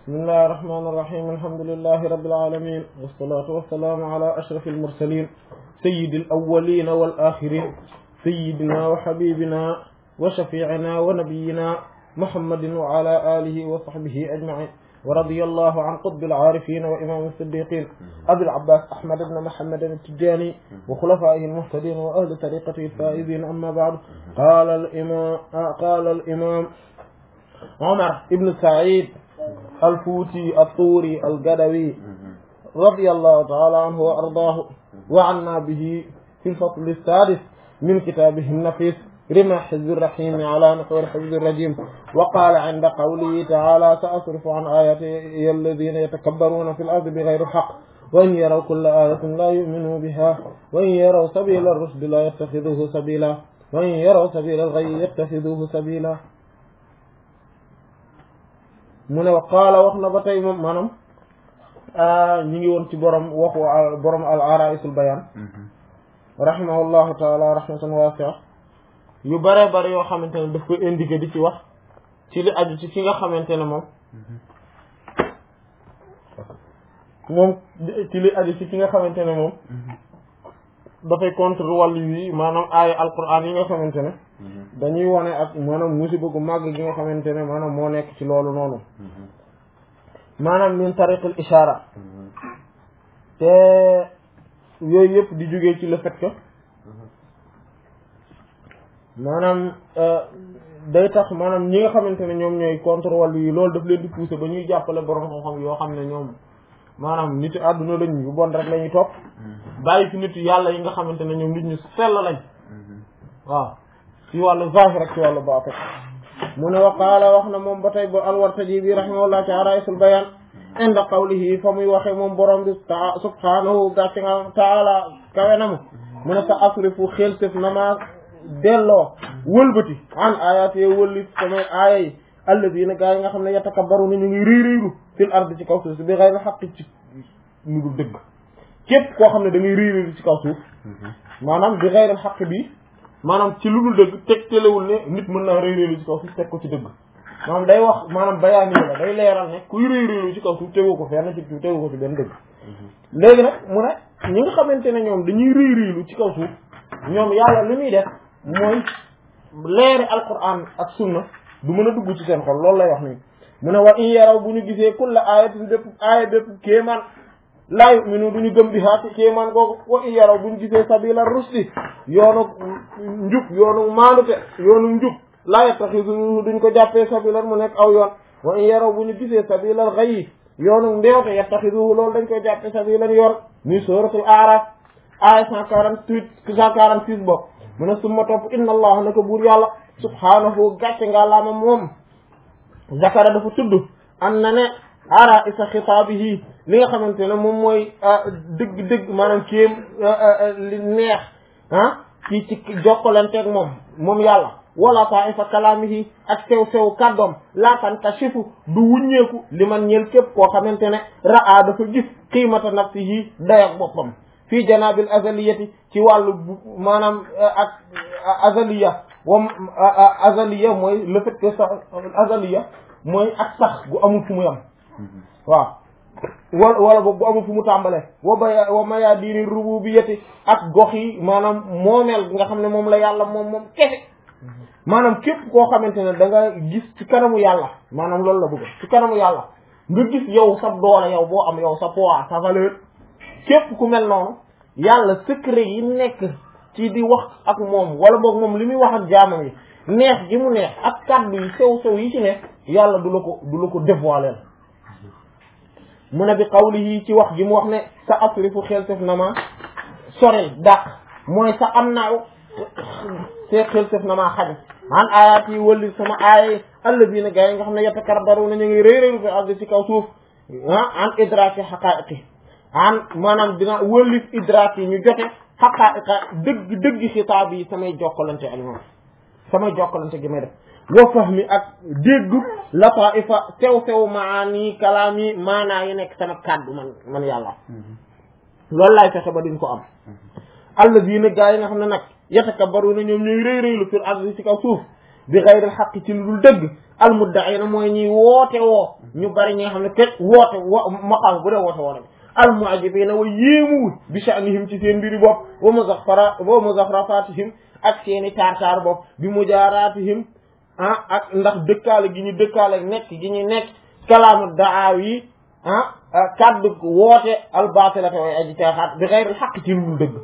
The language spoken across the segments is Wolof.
بسم الله الرحمن الرحيم الحمد لله رب العالمين والصلاة والسلام على أشرف المرسلين سيد الأولين والآخرين سيدنا وحبيبنا وشفيعنا ونبينا محمد وعلى آله وصحبه أجمعين ورضي الله عن قطب العارفين وإمام الصديقين أبي العباس أحمد بن محمد التجاني وخلفائه المهتدين وأهل طريقته الفائزين. أما بعد قال الإمام عمر بن سعيد الفوتي الطوري القدوي رضي الله تعالى عنه وأرضاه وعنا به في الفصل السادس من كتابه النفيس رمى حزب الرحيم على نحور حزب الرجيم. وقال عند قوله تعالى سأصرف عن آياتي الذين يتكبرون في الأرض بغير حق وإن يروا كل آية لا يؤمنوا بها وإن يروا سبيل الرشد لا يتخذوه سبيلا وإن يروا سبيل الغي يتخذوه سبيلا. mu ne qaala wax na ba tey moom maanaam ñu ngi woon ci borom waxu borom al araisul bayan rahimahullahu taala rahmatan wasi'a yu bare bare yoo xamante ne daf koy indiqué di ci wax ci li aju ci ki nga xamante ne moom ci li aju ci ki nga xamante ne moom dafay contre wàllu yi maanaam aaya alquran yi nga xamante ne dañuy wane ak maanaam musiba gu màgg gi nga xamante ne maanaam moo nekk ci loolu noonu maanaam min tariqul ishara te yooyu yëpp di jógee ci le fait que maanaam day tax maanaam ñi nga xamante ne ñoom ñooy contre wàllu yi loolu daf leen di pousser ba ñuy jàppale borom xam-xam yoo xam ne ñoom maanaam nit àdduna lañ yu bon rek la ñuy topp bàyyi fi nit yàlla yi nga xamante ne ñoom nit ñu sell lañ waaw ci wàllu zahir rek ci wàllu baatin. mu ne wa qaala wax na moom ba tey ba al-Wartaji bi rahimahullah ci Araisul Bayan inda qawlihi fa muy waxee moom borom bi subhanahu gàcce nga taala kawe na mu ne sa asrifu xel sef na ma delloo wëlbati an ayat yee wëlli samay aaya yi alladina gaa yi nga xam ne yatakabbaru ni ñu ngi réy-réylu fil ard ci kaw suuf si bi ghayri haqqi ci lu dul dëgg. képp koo xam ne da ngay réy-réylu ci kaw suuf maanaam bi ghayri haqqi bi maanaam ci lu dul dëgg teg telewul ne nit mën naa réy-réylu ci kaw suuf teg ko ci dëgg maanaam day wax maanaam bayaani la day leeral ne kuy réy-réylu ci kaw suuf tegu ko fenn ci tegu ko ci benn dëgg. léegi nag mu ne ñi nga xamante ne ñoom dañuy réy-réylu ci kaw suuf ñoom yàlla li muy def mooy leeri alquran ak sunna du mën a dugg ci seen xol loolu lay wax nii. mu ne wa in yaraw bu ñu gisee kulla ayatin bépp aaya bépp kéemaan laa yu'minu du ñu gëm bi haati kéemaan googu wa in yaraw bu ñu gisee sabila rusdi yoonu njub yoonu maanute yoonu njub laa yattaxidu duñ ko jàppee sabilan mu nekk aw yoon wa in yaraw bu ñu gisee sabilal ghayyi yoonu ndeewte yattaxidu loolu dañ koy jàppee sabilan yoon muy suratul A'raf aaya 146 bokk. mu ne summa topp inna allah naka buur yàlla subhaanahu gàcce nga laama moom zakara dafa tudd am na ne ara isa xitaabihi li nga xamante ne moom mooy dëgg-dëgg maanaam kéem li neex ci jokkalanteeg moom yàlla wala ta'ifa kalaamihi ak sew kàddoom la tankashifu du wuññeeku li man ñeel képp koo xamante ne ra'a dafa gis qiimata nafsihi dayak boppam fii janaabil azaliyati ci wàllu maanaam ak azaliya mooy le fait que sax azaliya mooy ak sax gu amul fu mu yam waaw wala boog bu amul fu mu tàmbalee wa maya diini rububiyyati ak gox yi maanaam moomeel nga xam ne moom la yàlla moom kese maanaam képp koo xamante ne da nga gis ci kanamu yàlla maanaam loolu la bëgg ci kanamu yàlla nga gis yow sa doole yow boo am yow sa poids sa valeur képp ku mel noonu yàlla secret yi nekk ci di wax ak moom wala boog moom li muy wax ak jaamam yi neex gi mu neex ak kàddu yi sew yi ci nekk yàlla du la ko dévoiler mu ne bi qawlihi ci wax gi mu wax ne sa asrifu xel sef na ma sorel dàq mooy sa am naaw see xel sef na maa xaja an ayat yi wëlli sama aaya alladina gaa yi nga xam ne yatakabbaru na ñu ngi réy-réylu fi ardi ci kaw suuf an idraki haqa'iqi maanaam dina wëlif idraak yi ñu jote xaqaa'iqa dëgg xitaab yi samay jokkalante ak ñoom samay jokkalante gi may def wa fahmi ak dégg lataifa sew maani kalaam yi maanaa yi nekk sama kàddu man yàlla loolu laay fexe ba duñ ko am alladina gaa yi nga xam ne nag yatakabbaruna ñoom ñooy réy-réylu fil ardi ci kaw suuf bi ghayril haqqi ci lu dul dëgg al muddaina mooy ñuy woote woo ñu bari ñi nga xam ne ket woote maqaam bu dee woote woo rek al mu'jibina wa yéemuwul bi sha'nihim ci seen mbiri bopp wa muzakhrafatihim ak seeni taar bopp bi mujaratihim ak ndax dëkkaale gi ñu dëkkaale nekk gi ñu nekk kalaamu daaw yi kaddu woote al batilata way aji caaxaat bi xayril xaq ci lu dëgg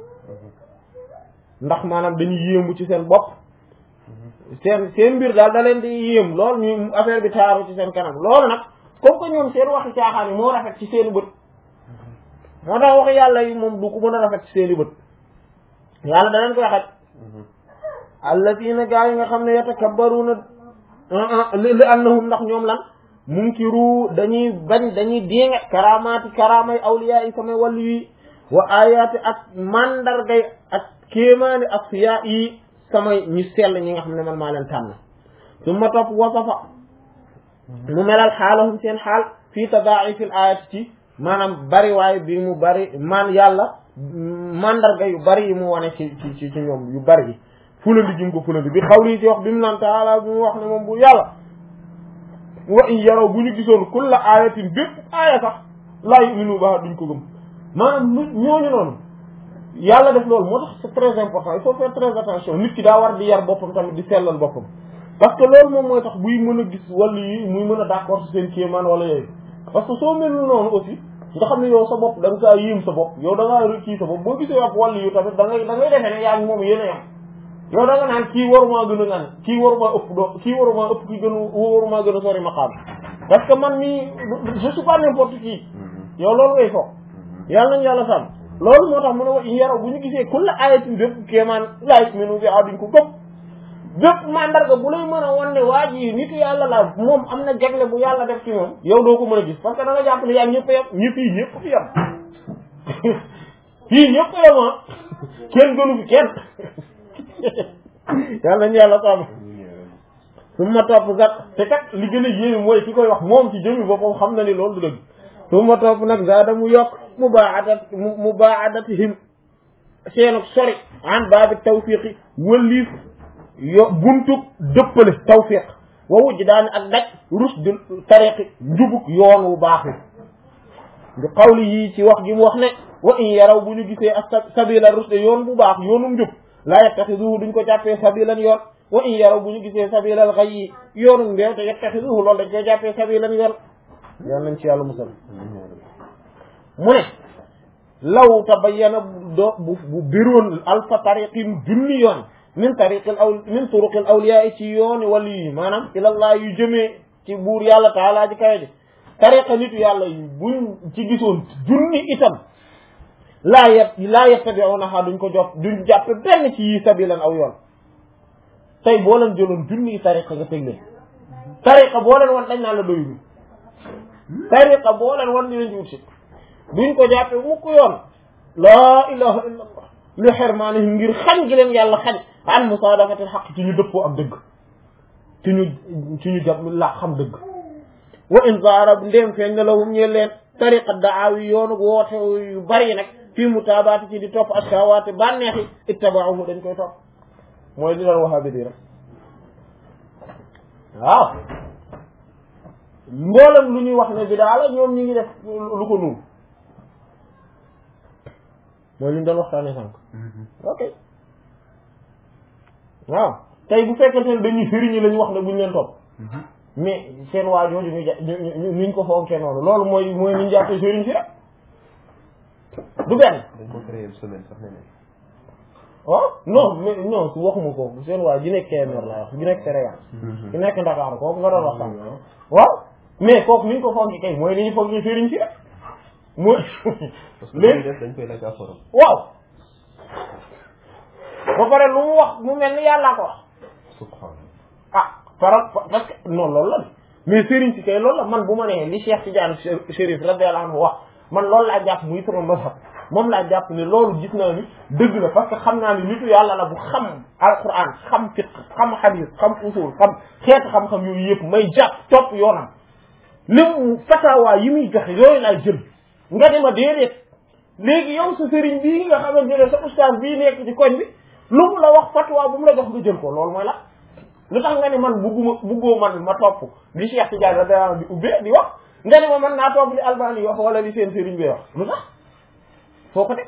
ndax maanaam dañuy yéemu ci seen bopp seen mbir daal da leen di yéem loolu ñu affaire bi taaru ci seen kanam loolu nag comme que ñoom seen waxi caaxaan yi moo rafet ci seeni bët moo tax waxi yàlla yi moom du ko mën a rafet ci seeni bët yàlla da leen koy xaj allazina gaa yi nga xam ne yatakabbaruna li annahum ndax ñoom lan munkiru dañuy bañ dañuy dénga karaamay awliya yi samay wàllu yi wa ayaati ak mandargay ak kéemaani ak fiya yi samay ñu sell ñi nga xam ne man maa leen tànn su ma topp wasafa mu melal xaalahum seen xaal fii tadaa'ifil ayati ci maanaam bari waaye bi mu bari man yàlla mandarga yu bari yi mu wane ci ñoom yu bari yi fulandi ji mu ko fulandi bi xawli ci wax bi mu naan taala bi mu wax ne moom bu yàlla wa in yaraw bu ñu gisoon kulla ayatin bépp aaya sax laa yu'minu ba duñ ko gëm maanaam ñooñu noonu yàlla def loolu moo tax c'est très important il faut faire très attention nit ki daa war di yar boppam tamit di sellal boppam parce que loolu moom mooy tax buy mën a gis wàllu yi muy mën a d'accord ci seen kéemaan wala yooyu parce que soo mel noonu aussi nga xam ne yow sa bopp da nga saa yéem sa bopp yow da ngaa kii sa bopp boo gisee ak wàllu yu tamit da ngay defee ne yaa ngi moom yéen a yam yow da nga naan kii warumaa gën a ngaan kii warumaa ëpp kii warumaa ëpp kii warumaa gën a sori maqaam parce que man mii je suis pas n'importe qui yow loolu ngay foog yàlla nañu yàlla sàmm loolu moo tax mu ne wa yaraw bu ñu gisee kulla ayatin bépp kéemaan laa yu'minu bihaa duñ ko gëm bépp mandarga bu lay mën a wan ne waa ji nit yàlla la moom am na jagle bu yàlla def ci moom yow doo ko mën a gis parce que da nga jàpp ne yaa ñëpp a yem ñëpp fi yem fii ñëpp a yem kenn gënu fi kenn yàlla nañu yàlla sàmm su ma topp gat te kat li gën a yéeme mooy ki koy wax moom ci jëmi boppam xam na ni loolu du dëgg su ma topp nag zaada mu yokk mubaadatihim seenuk sori an baabi tawfiqi wëlliif buntub dëppale tawfiq wa wujj daani ak daj rusdul tariqi njubuk yoon wu baaxu bi xawli yii ci wax gi mu wax ne wa in yaraw bu ñu gisee ak sabila rusde yoon bu baax yoonum njub laa yattaxiduhu duñ ko jàppee sabilan yoon wa in yaraw bu ñu gisee sabilal xayyi yoonum mbeew te yattaxiduhu loolu dañ koy jàppee sabilan yoon yal nañ ci yàlla musal mu ne law tabayyana bu biroon alfa tariqin junni yoon min turuqil awliya ci yooni wali yi maanaam ilallah yu jëmee ci buur yàlla taala ji kawe ji tariqa nitu yàlla yi buñ ci gisoon junni itam laa yattabi'unaha duñ ko jot duñ jàppe benn ci yi sabilan aw yoon tey boo leen jëloon junni tariqa nga teg leen tariqa boo leen wan dañ naan la doyul tariqa boo leen wan dinañ wut si duñ ko jàppe mukk yoon laa ilaha illa allah li xirmaanihim ngir xañ gi leen yàlla xañ an musaadafatil xaq ci ñu dëppoo ak dëgg ci ñu jàpp la xam dëgg wa in zaara ndéem feeñ na lahum ñeel leen tariqa daawi yoonu woote yu bari nag fii mutaabaati ci di topp ashawaati bànneexi ittaba'uhu dañ koy topp mooy li doon wahabi di rek waaw mboolem lu ñuy wax ne bi daala ñoom ñi ngi def lu ko nuur mooy li ñu doon waxtaanee sànq ok waaw tey bu fekkente ne dañuy sëriñi la ñu wax ne buñ leen topp mais seen waa jooju ñu ko fonkee noonu loolu mooy ni ñu jàppee sëriñ si rek du benn. dañ ko créé semaine sax ne waaw non mais non waxuma ko seen waa ji nekk Kébémer laa wax ji nekk Sénégal. ki nekk Dakar kooku nga doon wax sànq. waaw mais kooku ni ñu ko fonkee kay mooy ni ñu fonkee sëriñ si rek mooy. parce que léegi def dañ koy laaj à forum. waaw. ba pare lu mu wax mu mel ni yàllaa ko wax. subhanallah. parce que non loolu la mais sëriñ si kay loolu la man bu ma nee li Cheikh Tidiane Chérif radiyallahu anhu wax man loolu laa jàpp muy sama mazhab moom laa jàpp ne loolu gis naa ni dëgg la parce que xam naa ni nitu yàlla la bu xam alquran xam fiqh xam hadith xam usul xam xeetu xam-xam yooyu yëpp may jàpp topp yoonam lim fatawa yi muy joxe yooyu laa jël nga ne ma déedéet léegi yow sa sëriñ bii nga xamante ne sa ustaas bii nekk ci koñ bi lu mu la wax fatwa bu mu la jox nga jël ko loolu mooy la lu tax nga ni man buggoo man ma topp li Cheikh Tidiane radiyallahu anhu di ubbee di wax nga ni ma man naa topp li Albani wax wala li seen sëriñ bi wax lu tax foo ko teg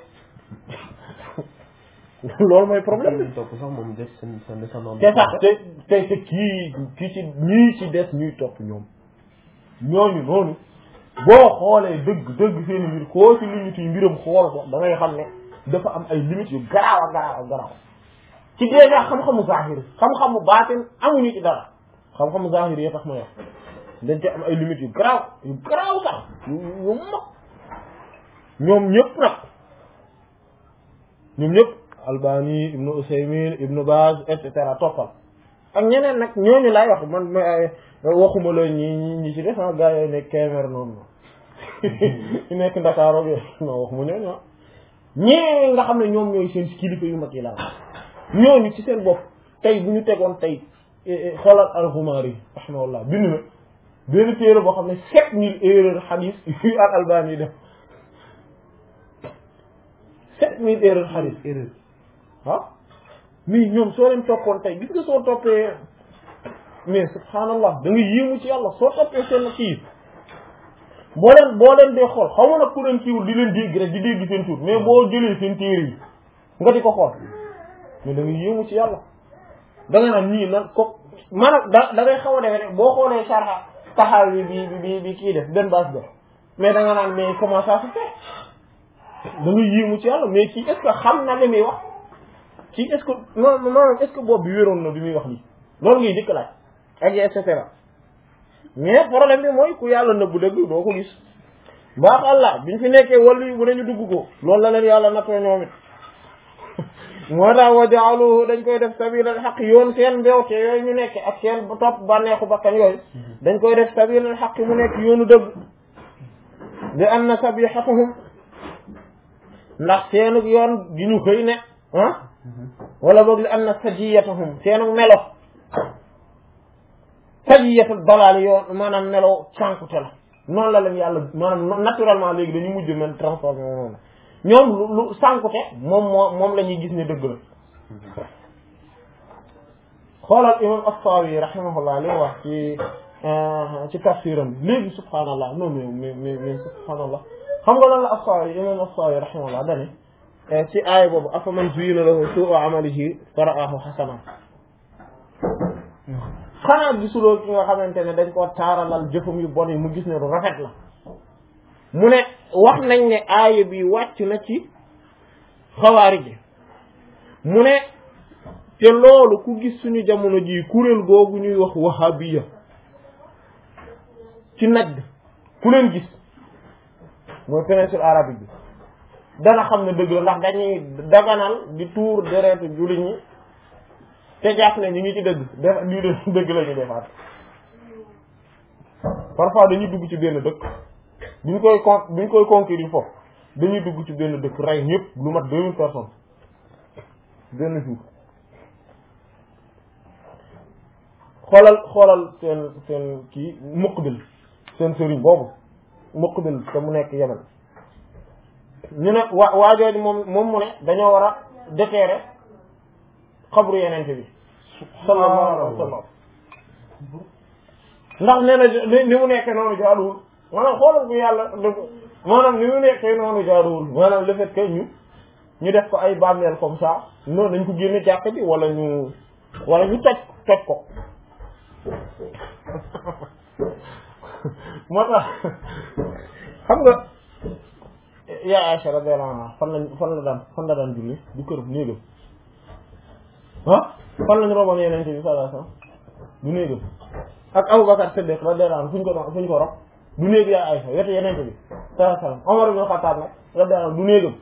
loolu mooy problème bi. topp sax moom des seen descendant. te sax te kii ci ñii ci des ñuy topp ñooñu noonu boo xoolee dëgg seen mbir koo ci limite yi mbiram xool ko da ngay xam ne dafa am ay limites yu garaaw ci déjà xam-xamu zahir xam-xamu baatin amuñu ci dara xam-xamu zahir yi tax ma wax dañ ci am ay limites yu garaaw sax yu mag ñoom ñëpp Albani Ibnu Usaymin Ibnu Baz et cetera toppal ak ñeneen nag ñooñu laay wax man waxuma la ñi ci def gaa yooyu nekk Kébémer noonu ñu nekk Ndakaaru ak yooyu non waxuma ñooñu ñee nga xam ne ñoom ñooy seen kilifa yu mag yi laa ñooñu ci seen bopp tey bu ñu tegoon tey xoolal al-Ghumari rahimahullah bind na benn téere boo xam ne 7000 erreurs hadith yu al-Albani def 7000 erreurs hadith waaw mais ñoom soo leen toppoon tey gis nga soo toppee mais subhaanallah da nga yéemu ci yàlla soo toppee seen kii boo leen dee xool xaw ma nag ku leen kiiwul di leen dégg rek di dégg seen tur mais boo jëlee seen téere yi nga di ko xool mais da nga yéemu ci yàlla da nga naan ñii nan ko maanaam da ngay xaw a defee rek boo xoolee sarxa Tahawi bi kii def benn base def mais da nga naan mais comment ça se fait da nga yéemu ci yàlla mais kii est-ce que xam na li muy wax kii est-ce que non est-ce que boobu bi wéroon na bi muy wax lii loolu ngay dikk laaj ak et cetera mais problème bi mooy ku yàlla nëbbu dëgg doo ko gis baax Allah biñ fi nekkee wàllu yi bu nañu dugg ko loolu la leen yàlla nattoo ñoom it moo tax wa ja'aluhu dañ koy def sabilal haqq yoon seen mbewte yooyu ñu nekk ak seen topp bànneexu bakkan yooyu dañ koy def sabilal haqq mu nekk yoonu dëgg li anna sabihatuhum ndax seenug yoon gi ñu xëy ne wala boog li anna sajiyatuhum seenug melo sajiyatul dalaal yoon maanaam melo cànkute la noonu la leen yàlla maanaam naturellement léegi dañu mujj mel transformé noonu ñoom lu sànkute moom la ñuy gis ne dëgg la xoolal imam as-Sawi rahimahullah li mu wax ci tafsiram léegi subhaanallah non mais subhaanallah xam nga lan la as-Sawi imam as-Sawi rahimahullah dane ci aaya boobu afaman zuyyina lahu su'u amalihi fara'ahu hasanan xanaa gisuloo ki nga xamante ne dañ koo taaralal jëfam yu bon yi mu gis ne lu rafet la mu ne wax nañ ne aaya bi wàcc na ci xawaari ji mu ne te loolu ku gis suñu jamono ji kuréel googu ñuy wax wahabiya ci Najd ku leen gis mooy péninsule arabique bi dana xam ne dëgg la ndax dañuy daganal di tuur deretu jullit ñi te jàpp ne ñu ngi ci dëgg dëgg la ñu defaat parfois dañuy dugg ci benn dëkk buñ koy conquérir foofu dañuy dugg ci benn dëkk rey ñëpp lu mat 2000 personnes benn jour xoolal seen kii Muqbil seen sëriñ boobu Muqbil te mu nekk Yemen ñu ne waajooju moom mu ne dañoo war a déterrer xabru yenente bi sallallahu alayhi wa sallam ndax nee na ni mu nekkee noonu jaaduwul maanaam xoolal bu yàlla maanaam ni mu nekkee noonu jaaduwul maanaam le fait que ñu def ko ay bàmmeel comme ça noonu dañ ko génne jàkk bi wala ñu toj ko moo tax xam nga yaa Aïcha radiyallahu anha fan la daan julli du këram néegam fan lañu roboon yeneen bi sallallahu alayhi wasallam du néegam ak Abubakar Siddiq radiyallahu anhu fu ñu ko rob du néeg yaa Aïcha wetu yeneen bi sallallahu alayhi wasallam Omar ibn Khattab nag radiyallahu anhu du néegam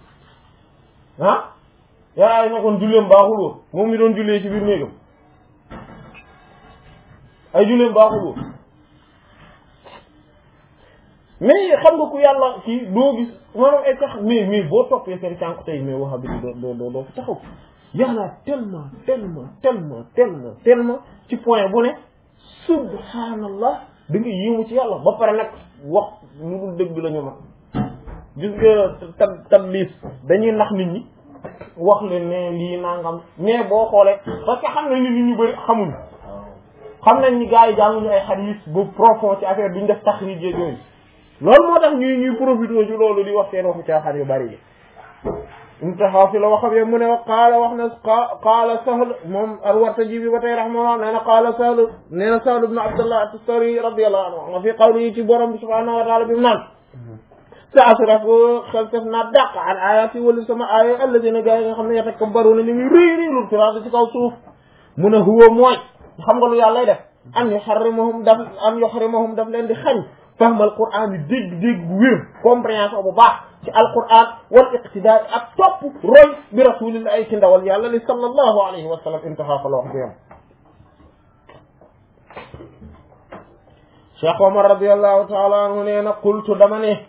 yaa Aïcha kon julleem baaxul woon moom mi doon jullee ci biir néegam ay julleem baaxul woon mais xam nga ku yàlla kii doo gis maanaam ay tax mais boo toppee seen cànk tey mais waxa bi doo fi taxaw yaanaa tellement ci point bu ne subhanallah da nga yéemu ci yàlla ba pare nag wax lu dul dëgg la ñu ma gis nga tablis dañuy nax nit ñi wax leen ne lii nangam mais boo xoolee parce que xam na nit ñu bëri xamuñ xam nañ ni gars yi jànguñu ay hadith bu profond ci affaire duñ def taxrij yooyu loolu moo tax ñuy profité ci loolu di wax seen waxu caaxaan yu bari yi intaha fi la waxam ye mu ne qaala Sahl moom al-Wartaji bi ba tey rahimahullah nee na qaala Sahl nee na Sahl ibn Abdullah at-Tustari radiyallahu anhu nga fi qawli ci borom bi subhanahu wa ta'ala bi mu naan sa asraf xeltef naa dàq an ayati wala sama aaya alladina gars yi nga xam ne yatakabbaruna ñu ngi réy fi ardi ci kaw suuf mu ne huwa mooy xam nga lu yàlla def an yuharrimuhum daf leen di xañ fahmal Qur'an yi dégg bu wér compréhension bu baax ci alquran wal iqtidaa ak topp roy bi rasulillah ay ci ndawal yàlla li sallallahu alayhi wa sallam intaha fa la wax bi yam Cheikh Omar radiyallahu ta'ala anhu nee na qultu dama ne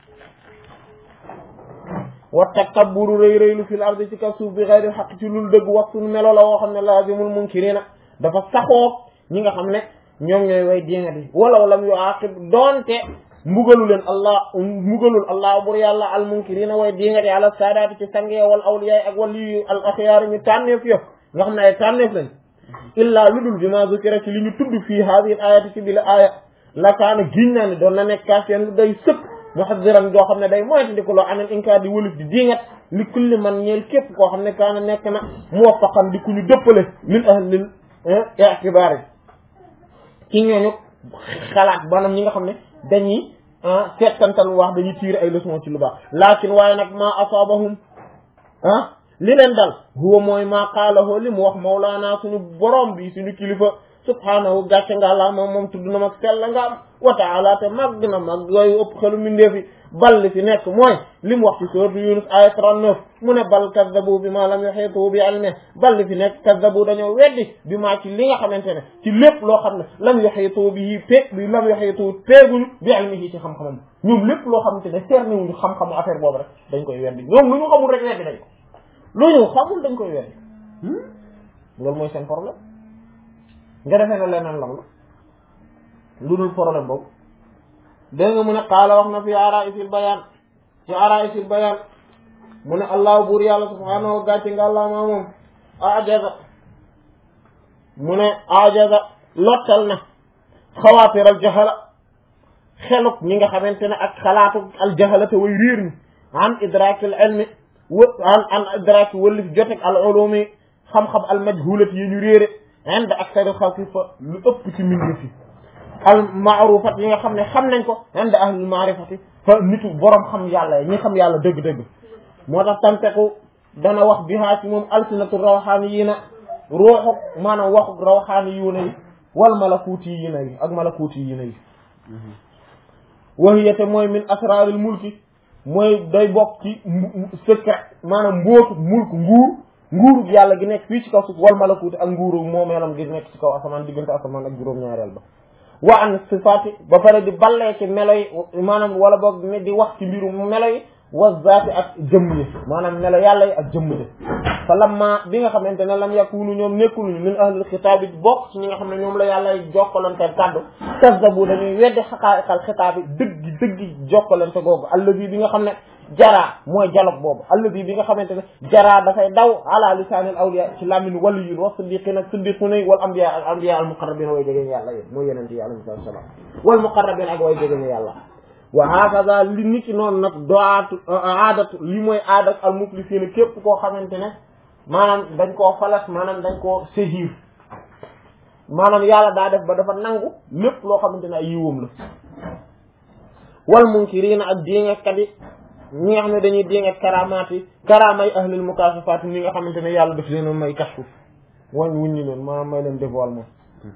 wa takabburu rëy fil ardi ci kaw suuf bi ghayri haqq ci lul dëgg waxtu melo la woo xam ne lazimul munkirina dafa saxoo ñi nga xam ne ñoom ñooy way jéngati walaw lam yu aqib doonte mbugalul allah bur yàlla al munkirina way jéngati ala saadaati ci sange wal awliya ak waliyu al axyaar ñu tànneef yo nga xam ne ay tànneef lañ illaa ludul bi ma zukira ci li ñu tudd fii hadhihi al ayati ci bi la aaya la kaana giñ naa ne doon na nekk kaafiyaan lu day sëkk muhaddiran doo xam ne day moyta di ko loo anel inkaar di wëlif di jéngat li kulli man ñeel képp koo xam ne kaana nekk na muwaffaqan di ku ñu dëppale min ahlil i'tibaar ci ñooñu xalaat maanaam ñi nga xam ne dañuy seetantal wax dañuy tiir ay leçon ci lu baax laakin waaye nag maa asaabahum li leen dal huwa mooy maa qaalahu li mu wax mawlaana suñu borom bi suñu kilifa subhaanahu gàcce nga la moom tudd na mag sell nga am wa ta'ala te màgg na mag yooyu ëpp xelu mindeefi bal li fi nekk mooy li mu wax ci sourate Yunus aya 39 mu ne bal kazzabu bi ma lam yuhitu bi ilmi bal li fi nekk kazzabu dañoo weddi bi maa ci li nga xamante ne ci lépp loo xam ne lam yuhitu bi lam yuhitu peeguñu bi ilmihi ci xam-xamam ñoom lépp loo xamante ne cerné wuñu xam-xamu affaire boobu rek dañ koy weddi ñoom lu ñu xamul rek weddi dañ ko lu ñu xamul dañ koy weddi loolu mooy seen problème nga defee ne leneen lam la lu dul problème boobu dégg nga mu ne qaala wax na fi araisil bayaan ci araisil bayaan mu ne allahu buur yàlla subhaanahu wa gàcce nga allah maa moom ajaza lottal na xawaatir al jahala xeluk ñi nga xamante ne ak xalaatu al jahala te way réer ñi an idrakil ilmi an idraki wallif jotek al ulumi xam-xam al majhulati yi ñu réere ind aksari xalqi fa lu ëpp ci mbindeef yi al maarufat yi nga xam ne xam nañ ko ind ahlul maarifati fa nitu borom xam yàlla yi ñi xam yàlla dëgg-dëgg moo tax tamteku dana wax bihaa ci moom alsinatu rawxaani yi na ruuxu maanaam waxu rawxaani yu na yi wal malakuuti yi na yi ak malakuuti yi na yi wahiyate mooy min asraaril mulki mooy day bokk ci secret maanaam mbootu mulku nguuru yàlla gi nekk fii ci kaw suuf wal malakuuti ak nguuru moomeelam gi nekk ci kaw asamaan diggante asamaan ak juróom-ñaareel ba wa an sifaati ba pare di ballee ci melo yi maanaam wala boog di wax ci mbiru melo yi wa zaati ak jëmm yi maanaam melo yàlla yi ak jëmm yi fa lamma bi nga xamante ne lam yakunu ñoom nekkuluñu min ahlil xitaab yi bokk ci ñi nga xam ne ñoom la yàlla jokkalante kàddu kazzabu dañuy weddi xaqaa'iqal xitaab yi dëggi jokkalante googu alladi bi nga xam ne jaraa mooy dialogue boobu alladi bi nga xamante ne jaraa dafay daw ala lisaanil awliya ci làmmiñ waliyyin wa siddiqin ak siddiqun wal anbiya ak anbiya al muqarrabin way jege yàlla yi mooy yeneen yi alayhi salaam wal muqarrabin ak way jege yàlla wa hakaza li nit ki noonu nag doatu aadatu li mooy aadat al muflisiin képp koo xamante ne maanaam dañ koo falas maanaam dañ koo saisir maanaam yàlla daa def ba dafa nangu lépp loo xamante ne ay yiwam la wal munkiriina ak jéngekat yi ñi nga xam ne dañuy jéngat karaamay ahlil mukashafaat ñi nga xamante ne yàlla daf leen may kashfu wuññi leen maanaam may leen dévoilement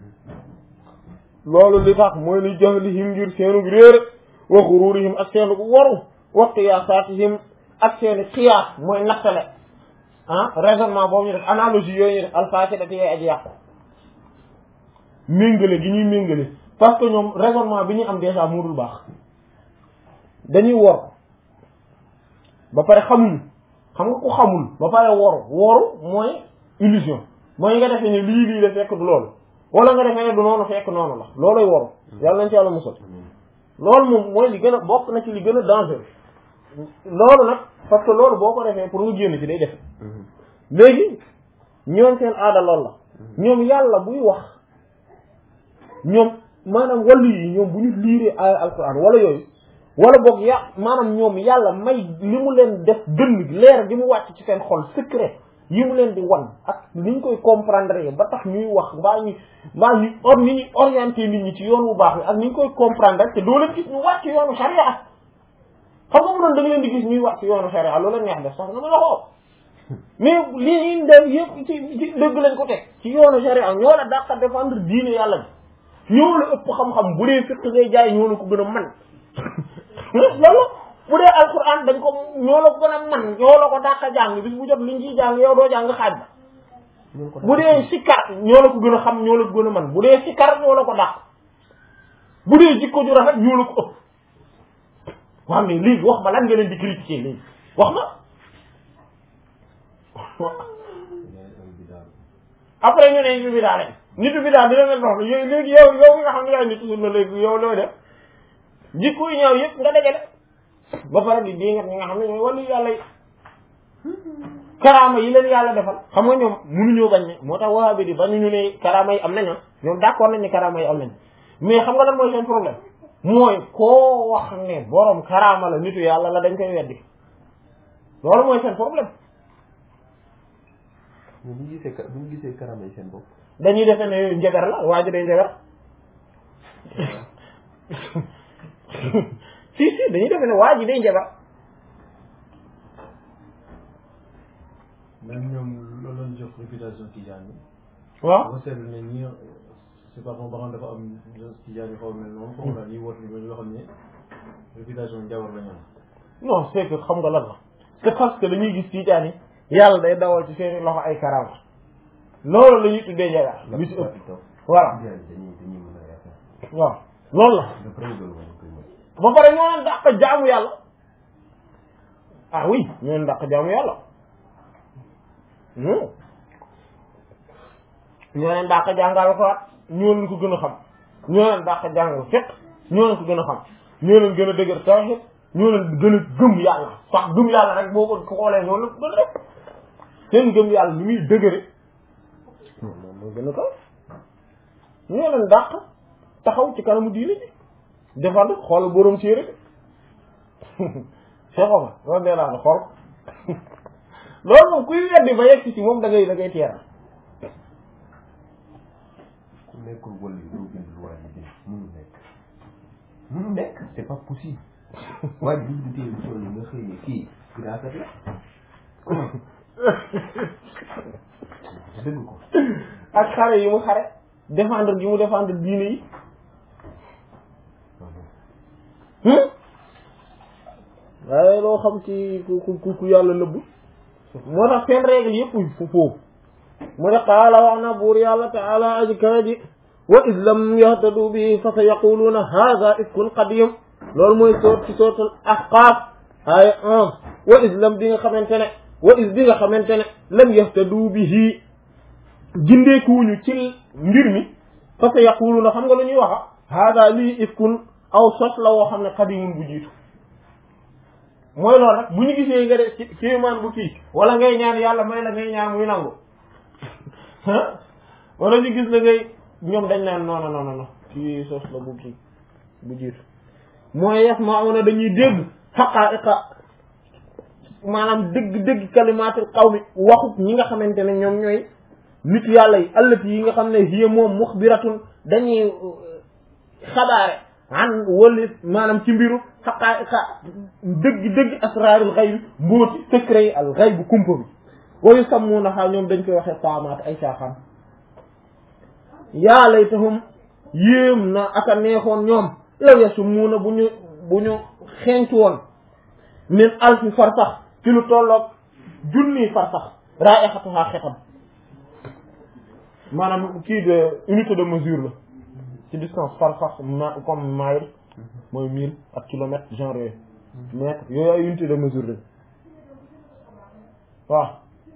loolu li tax mooy li jahlihim ngir seenu réer wa xururihim ak seenu waru wa qiyaasaatihim ak seeni qiyaas mooy nattale raisonnement boobu ñu def analogie yooyu ñu def alfasidati yooyu aji yàqu méngale gi ñuy méngale parce que ñoom raisonnement bi ñuy am déjà muurul baax dañuy wor ba pare xamuñu xam nga ku xamul ba pare woru mooy illusion mooy nga defee ne lii la fekk du loolu wala nga defee ne du noonu fekk noonu la looloy woru yàlla nañ ci yàlla musal loolu moom mooy li gën a bokk na ci li gën a dangereux loolu nag parce que loolu boo ko defee pour nga génn ci day def léegi ñoom seen aada loolu la ñoom yàlla buy wax ñoom maanaam wàllu yi ñoom bu ñu liiree ay alquran wala yooyu wala boog maanaam ñoom yàlla may li mu leen def dënn leer gi mu wàcc ci seen xol secret yi mu leen di wan ak ni ñu koy comprendre ba tax ñuy wax ni ñuy orienté nit ñi ci yoon bu baax bi ak ni ñu koy comprendre te doo leen gis ñu wàcc yoonu sharia xam nga mu doon da nga leen di gis ñuy wàcc yoonu sharia loolu la neex def sax nga mën a xool mais lii ñu dem yëpp ci dëgg lañ ko teg ci yoonu sharia ñoo la dàqa défendre diine yàlla bi ñoo la ëpp xam-xam bu dee fiqh ngay jaay ñoo la ko gën a man loolu bu dee alquran dañ ko ñoo la ko gën a man ñoo la ko dàq jàng bis bu jot liñ ciy jàng yow doo jàng xaaj ba bu dee sikkar ñoo la ko gën a xam ñoo la ko gën a man bu dee sikkar ñoo la ko dàq bu dee jikko ju rafet ñoo la ko ëpp waaw mais léegi wax ma lan nga leen di critiquer léegi wax ma après ñu ne nitu bidaa lañ nitu bidaa dina leen wax léegi yow nga xam ne yaay nitu sunna léegi yow looy def jikko yi ñaaw yëpp nga dajale ba pare di dingat ñi nga xam ne ñooy wàllu yàlla yi karaama yi leen yàlla defal xam nga ñoom mënuñoo bañ ne moo tax wahabi di bañuñu ne karaama yi am nañu ñoom d'accord nañ ne karaama yi am nañ mais xam nga lan mooy seen problème mooy koo wax ne borom karaama la nitu yàlla la dañ koy weddi loolu mooy seen problème bu ñu gisee karaama yi seen bopp dañuy defe ne njabar la waa ji day njabar si dañuy defe ne waa ji day njabar même ñoom loolu lañ jox réputation tijaan bi waaw boo seetlu ne ñi c'est pas bon ba xam dafa am tijaan yi xaw mel noonu foofu daal ñuy woote li yoo xam ne réputation njabar la ñu am non c'est que xam nga lan la c'est parce que dañuy gis tijaan yi yàlla day dawal ci seeni loxo ay karaama loolu la ñuy tuddee njabar li ci ëpp voilà waaw loolu la ba pare ñoo leen dàq jaamu yàlla ah oui ñoo leen dàq jaamu yàlla ñoo leen dàq jàngal ko ñoo leen ko gën a xam ñoo leen dàq jàngal fiqh ñoo leen ko gën a xam ñoo leen gën a dëgër tawhid ñoo leen gën a gëm yàlla sax gëm yàlla rek boo ko xoolee ñoo leen ko gën a rek seen gëm yàlla ni muy dëgëre moom moo gën a kaw ñoo leen dàq taxaw ci kanamu diine ji defal xool borom séeré seexoma loolu dee laa xool loolu moom kuy weddi ba yegg ci moom da ngay teeral ku nekkul wala doo bind loi yi mënu nekk c'est pas possible waaye bi du tee toll nga xëy ne kii firaakat la dëgg ko ak xare yi mu xare défendre gi mu défendre diine yi waaye loo xam ci ku yàlla nëbb moo tax seen règle yëpp foofu mu ne qaala wax na buur yàlla taala aji kawe ji wa iz lam yahtadu bi fa sa yaquluuna haada ifkun qadim loolu mooy soot ci sootul ahqaaf ay 11 wa iz lam bi nga xamante ne lam yahtadu bihi gindeekuwuñu ci mbir mi fa sa yaquluuna xam nga lu ñuy waxa haada lii ifkun aw sos la woo xam ne qadimun bu jiitu mooy loolu rek bu ñu gisee nga de ci kéemaan bu kii wala ngay ñaan yàlla may la ngay ñaan muy nangu wala ñu gis la ngay ñoom dañ naan non ci sos la bu kii bu jiitu mooy yasma'una dañuy dégg haqa'iqa maanaam dëgg kalimaatul qawmi waxut ñi nga xamante ne ñoom ñooy nit yàlla yi allati yi nga xam ne hiya moom muxbiratun dañuy xabaare an wali maanaam ci mbiru xaqaa'iqa dëgg asraarul xayb mbóoti secret yi al xayb kumpa bi wa yusammuunahaa ñoom dañ koy waxee taamaat ay caaxaan yaa laytahum yéem na aka neexoon ñoom law yasumuuna bu ñu xeeñtu woon min alfi farsax ci lu tolloog junni farsax raa'ihatuhaa xetam maanaam kii de unité de mesure la ci distance farsax comme mile mooy 1000 ak kilomètre genre yooyu mètre yooyu ay unité de mesure la waaw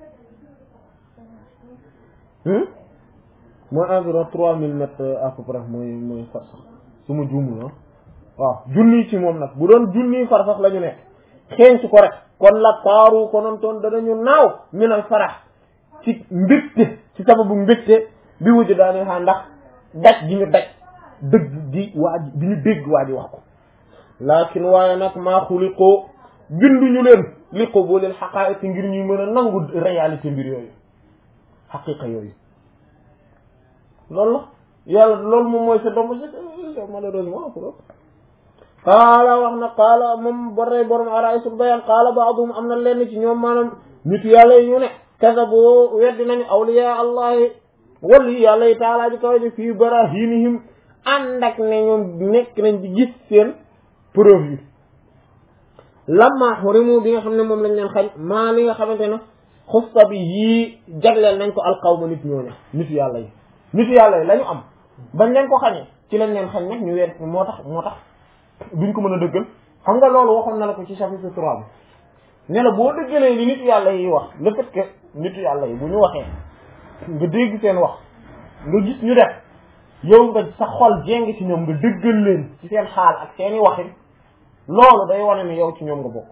mooy environ 3000 mètres à peu près mooy farsax su ma juumul waaw junni ci moom nag bu doon junni farsax la ñu nekk xeeñ ci ko rek kon la taaru konoon toon danañu naaw minal farax ci mbégte ci sababu mbégte bi wujju daane xaa ndax daj gi ñu daj dëgg di waa ji bi ñu dégg waa ji wax ko laakin waaye nag maa xuliqoo binduñu leen li qubulil haqaa'iq ngir ñuy mën a nangu réalité mbir yooyu xaqiqa yooyu loolu la yàlla loolu moom mooy sa domb sa malheureusement pour qaala wax na qaala moom borey borom araisul bayan qaala ba'duhum am na lenn ci ñoom maanaam nit yàlla yi ñu ne kasabu weddi nañu awliya allahi wali yàlla yi taalaa ji kaw ji fii barahinihim ànd ak ne ñoom nekk nañ di gis seen preuve yi lamma xurimu bi nga xam ne moom lañ leen xañ maa li nga xamante ne xusta bi yii jagleel nañ ko alqawma nit ñooñu nit yàlla yi la ñu am bañ leen ko xañee ci lañ leen xañ nag ñu weer moo tax duñ ko mën a dëggal xam nga loolu waxoon na la ko ci chapitre 3 bi ne la boo dëggalee li nit yàlla yi wax le fait que nit yàlla yi bu ñu waxee nga dégg seen wax nga gis ñu def yow nga sa xol jéng ci ñoom nga dëggal leen ci seen xaal ak seeni waxin loolu day wane ne yow ci ñoom nga bokk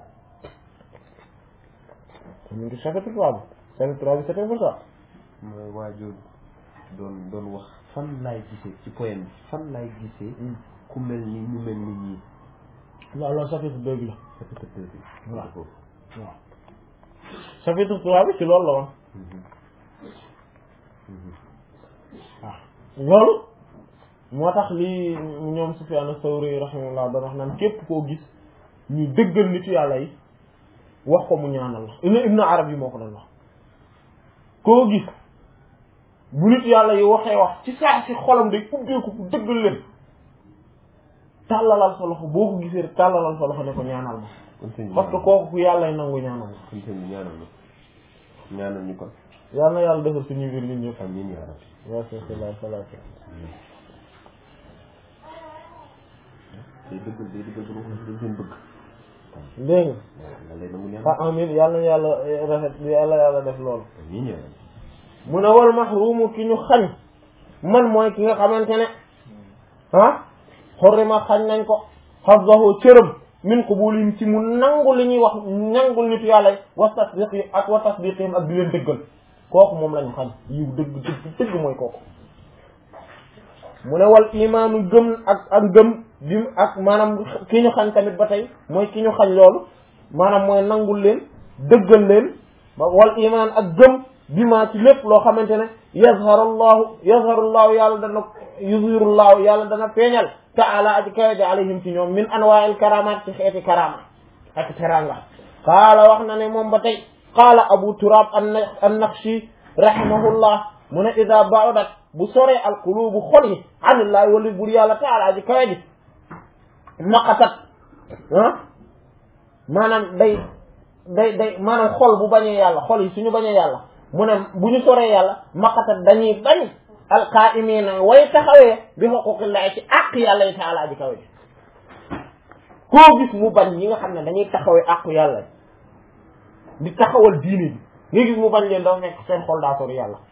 ñu ngi chapitre 3 bi chapitre 3 bi c'était pour ça mooy waajur doon wax fan laay gisee ci poème bi fan laay gisee ku mel ni ñu mel ni ñii loolu chapitre 2 bi la chapitre 2 bi waaw waaw chapitre 3 bi ci loolu la woon waaw loolu moo tax lii ñoom Sufyaan as-Sawri rahimahullah doon wax naan képp koo gis ñu dëggal nitu yàlla yi wax ko mu ñaanal la Ibn Arabi moo ko doon wax koo gis bu nitu yàlla yi waxee wax ci saa si xolam day ubbeeku ku dëggal leen tàllalal sa loxo boo ko gisee rek tàllalal sa loxo ne ko ñaanal ma parce que kooku ku yàlla yi nangu ñaanal ma kon sëñ bi ñaanal ñu kon yàlla na yàlla defal suñu mbir ñun ñëpp amiin yaa rabbi day dëggal sama xol dañ seen bëgg dégg nga amiin yàlla na yàlla rafet yàlla def loolu amiin yaa rabbi mu ne wal mahrumu ki ñu xañ man mooy ki nga xamante ne xorrima xañ nañ ko xafdahu cërëm min qubulin ci mu nangu li ñuy wax nangul nitu yàlla wa tasdiq ak wa tasdiqim ak di leen dëggal kooku moom lañu xañ yiw dëgg mooy kooku mu ne wal imaanu gëm ak gëm bi ak maanaam ki ñu xañ tamit ba tey mooy ki ñu xañ loolu maanaam mooy nangul leen dëggal leen wal imaan ak gëm bi maa ci lépp loo xamante ne yazharullahu yàlla dana feeñal ta'ala aji kawe ji alayhim ci ñoom min anwaa'il karamaat ci xeeti karama ak teranga qaala wax na ne moom ba tey qaala abu turab an-naqshi rahimahullah mu ne ida ba'udat bu soree alqulubu xol yi anillahi wali bur yàlla ta'ala aji kawe ji naqatat maanaam day maanaam xol bu bañee yàlla xol yi suñu bañee yàlla mu ne bu ñu soree yàlla maqatat dañuy bañ alqaa'imiina way taxawee bi huquuqillahi ci àq yàlla yi ta'ala ji kawe koo gis mu bañ ñi nga xam ne dañuy taxawee àqu yàlla di taxawal diine bi nga gis mu bañ leen dafa nekk seen xol daa sori yàlla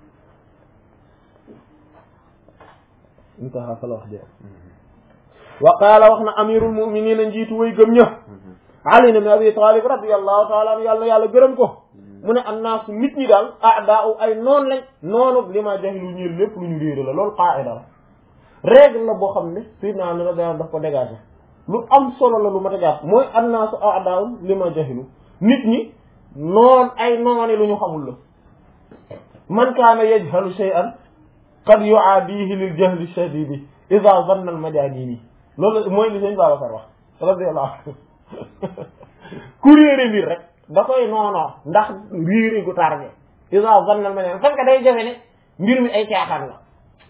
intaha fa la wax jeex wa qaala wax na amirul mu'miniina njiitu way gëm ña Ali ibn Abi Talib radiyallahu ta'ala anhu yàlla gërëm ko mu ne annaasu nit ñi daal a'daa'u ay noon lañ noonu li ma jahilu ñeel lépp lu ñu réere la loolu qaa'ida la règle la boo xam ne Sayyidina Ali radiyallahu daf ko dégagé lu am solo la lu ma tegaat mooy annaasu a'daa'u li ma jahilu nit ñi ay nooni lu ñu xamul la man kaana yajhalu shay'an qad yu'aadihi lil jahli shadidi idha dhanna al majanini loolu mooy li Sëñ Babacar wax radiyallahu anhu ku réere mbir rek da koy noonoo ndax riiri gu tarde isa vannal ma neen parce que day jafe ne mbir mi ay caaxaan la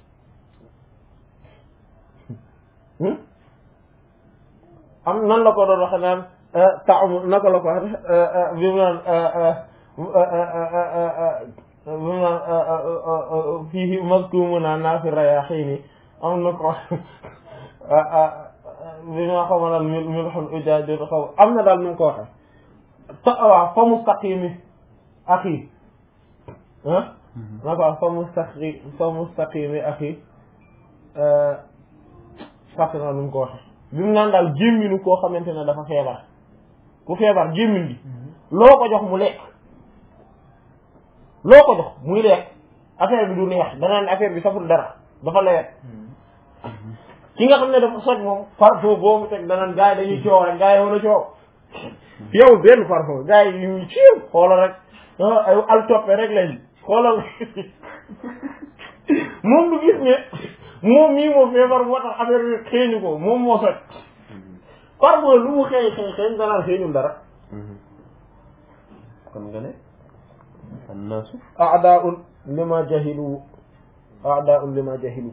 am nan la ko doon waxe naan taam naka la ko waxe bi mu naan fii mazkumuna naafi rayaxiini am na ko bi ma xamanal milxul ujaajir xaw am na daal nu mu ko waxe waaw fa mustaqimi axi na ko wax fa mustaqimi axi fàtte na nu mu ko waxe bi mu naan daal gémminu koo xamante ne dafa feebar ku feebar gémmin gi loo ko jox mu lekk loo ko jox muy lekk affaire bi du neex danaan affaire bi saful dara dafa leer ki nga xam ne dafa soj moom parfum boobu teg danaan gars yi dañuy coow rek gars yi wala coow yow benn parfum gars yi yu ciiw xoolal rek ay al toppe rek lañ xoolal moom du gis ne moom mii moo feebar moo tax affaire bi xeeñu ko moom moo soj parfum lu mu xeeñ danaan xeeñul dara kon nga ne annaasu a'da'un lima jahilu a'da'un lima jahilu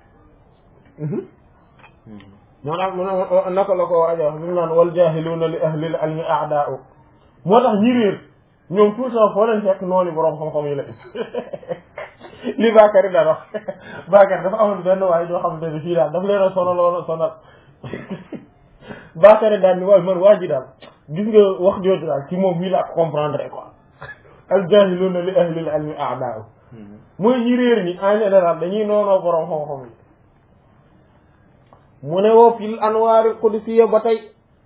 maanaam mu ne naka la ko waaj wax mu naan wal jahiluna li ahlil ilmi a'da'u moo tax ñi réer ñoom tout ça foo leen fekk noonu boroom xam-xam yi la li Bakary daan wax Bakary dafa amoon benn waaye doo xamante ne fii daal daf leen a sonal Bakary daal ni waaye man waa ji daal gis nga wax jooju daal ci moom mii laa ko comprendre quoi al jahiluna li ahlil ilmi a'da'u mooy ñi réer ñi en général dañuy noonoo boroom xam-xam yi mu ne woo fil anwaar al qudusiyya ba tey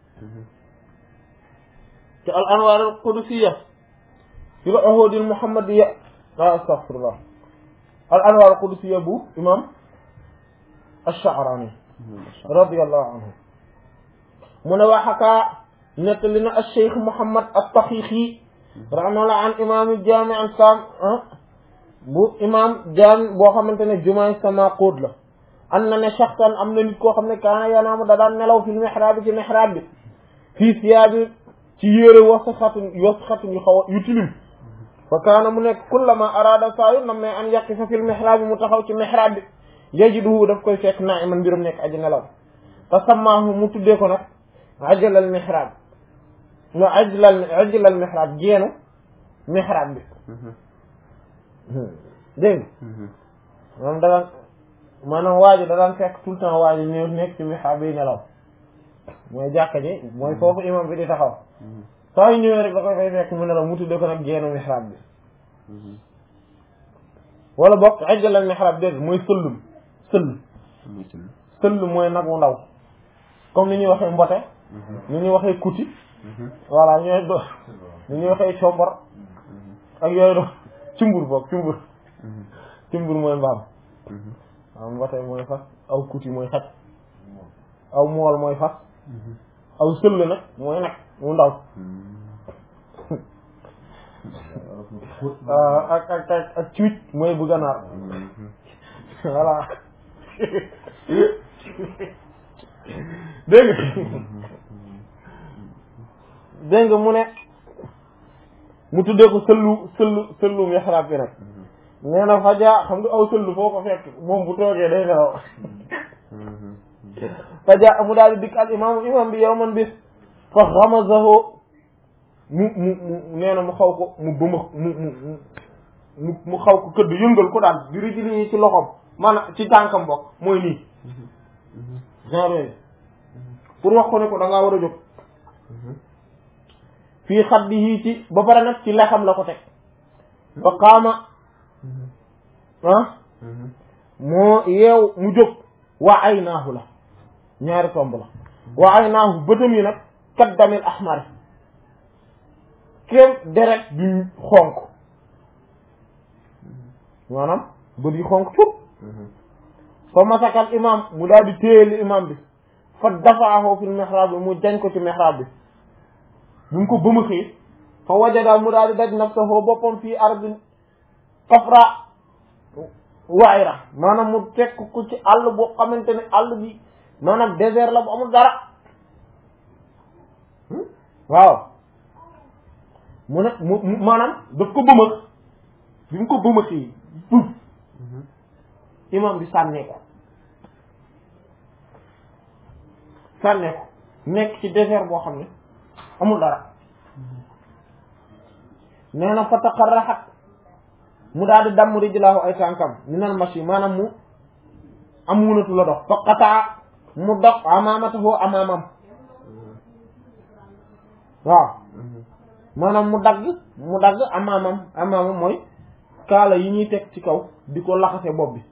te al anwaar al qudusiyya fil uhud al muhammadiyya astaghfirullah al anwaar al qudusiyya bu imam ash-Sha'rani radiyallahu anhu mu ne waa xakaa nettali na ash-Shaykh Muhammad at-Taxiixi rahimahullah an imam jaami an sam bu imam jaami boo xamante ne jumaay Samaqud la am na ne shaxsan am na nit koo xam ne kaana yanaamu da daan nelaw fil mihrab ci mihrab bi fii siyaabi ci yére wasxatin yu xaw a yu tilim fa kaana mu nekk kullama arada saa yu nam ne an yaqifa fil mihrab bi mu taxaw ci mihrab bi yajiduhu daf koy fekk naa'iman mbirum nekk aji nelaw fa sammaahu mu tuddee ko nag ajlal mihrab no ajlal mihrab génnu mihrab bi dégg moom dara maanaam waaji da daan fekk tout le temps waaji ñëw nekk ci mihrab bi nelaw mooy jàkka ji mooy foofu imam bi di taxaw saa yu ñëwee rek da koy fay fekk mu nelaw mu tuddee ko nag génnu mihrab bi wala bokk ajlal mihrab dégg mooy sëll mooy nag mu ndaw comme ni ñuy waxee mbote ni ñuy waxee kuti voilà ñooy do ni ñuy waxee combor ak yooyu do cumbur bokk cumbur mooy mbaam waaw mbote mooy fas aw kuti mooy xaj aw mool mooy fas aw sëll nag mooy nag mu ndaw ak cuuc mooy bu ganaar voilà dégg nga mu ne mu tuddee ko sëllu mihrab bi nag nee na faja xam nga aw sëllu foo ko fekk moom bu toogee day nelaw faja mu daal di dikk al imam bi yawman bis fa ghamazahu mu nee na mu xaw ko mu xaw ko këdd yëngal ko daal di rijli ci loxom maanaam ci tànkam bokk mooy nii genre yooyu pour wax ko ne ko da ngaa war a jóg fii xat bi yii ci ba pare nag ci lexam la ko teg ba qaama moo yeew mu jóg waa ay naahu la ñaari tomb la waa ay naahu bëtam yi nag kat damil ahmar kem deret bi xonk maanaam bët yi xonk cub fa masakal imam mu daal di téyeli imam bi fa dafaahu fil mihrab bi mu jañ ko ci mihrab bi bu mu ko bëmaxee fa wajada mu daal di daj nafsahu boppam fii ardin kafra waayra maanaam mu fekk ko ci àll boo xamante ne àll bi maanaam désert la bu amul dara waaw mu ne mu maanaam daf ko bëmax bi mu ko bëmaxee puuf imam bi sànnee ko nekk ci désert boo xam ne amul dara nee na fa taqarraxat mu daal di damm rijlaahu ay tànkam minal mashi maanaam mu am munatu la dox fa qataa mu dox amaamatahu amaamam waaw maanaam mu dagg amaamam mooy kaala yi ñuy teg ci kaw di ko laxase bopp bi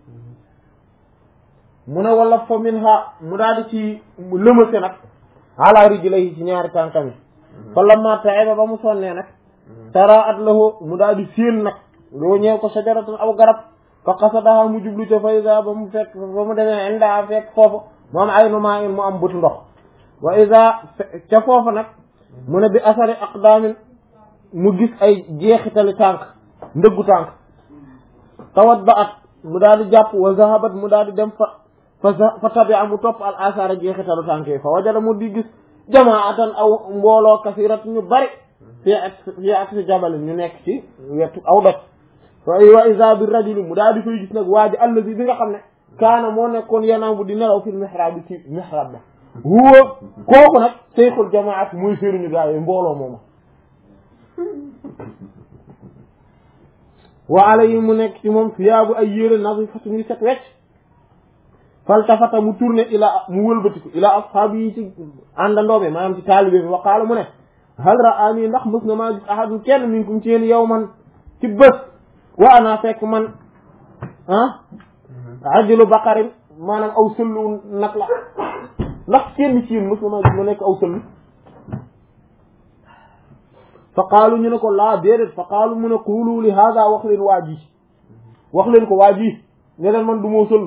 mu ne wala fa minha mu daal di ci lëmase nag ala rijlayhi ci ñaari tànkam yi fa lamma ta'iba ba mu sonnee nag tara at lahu mu daal di séen nag loo ñëw ko sajaratun aw garab fa qasadaha mu jublu ca fayda ba mu demee inda fekk foofu mu am aynu maa in mu am bëtu ndox wa iza ca foofa nag mu ne bi asari aqdaamin mu gis ay jeexitali tànk ndëggu tànk tawat ba at mu daal di jàpp wa zahabat mu daal di dem fa tabi'a mu topp al asara jeexitalu tànk yi fa wajada mu di gis jamaatan aw mbooloo kasirat ñu bari fii ak si jabal ñu nekk ci wetu aw doj wa iza bi rajuli mu daal di koy gis nag waa ji allazi bi nga xam ne kaana moo nekkoon yanaamu di nelaw fil mihrab bi ci mihrab ba huwa kooku nag seyxul jamaat muy sëriñu gaa yi mbooloo mooma wa alayhi mu nekk ci moom siyaabu ay yére nazifatu ñu set wecc faltafata mu tourné mu wëlbatiku ila ashaabi yi ci àndandoobe maanaam ci taalibe bi wa qaala mu ne hal ra'aani ndax mës nga maa gis ahadun kenn minkum ci yéen yow man ci bés wa ana fekk man ajlu baqarin maanaam aw sëllu nag la ndax kenn ci yéen mës nga maa gis ma nekk aw sëllu fa qaalu ñu ne ko laa déedéet fa qaalu mu ne qulu li hada wax leen waa ji wax leen ko waa ji ne leen man du moo sëllu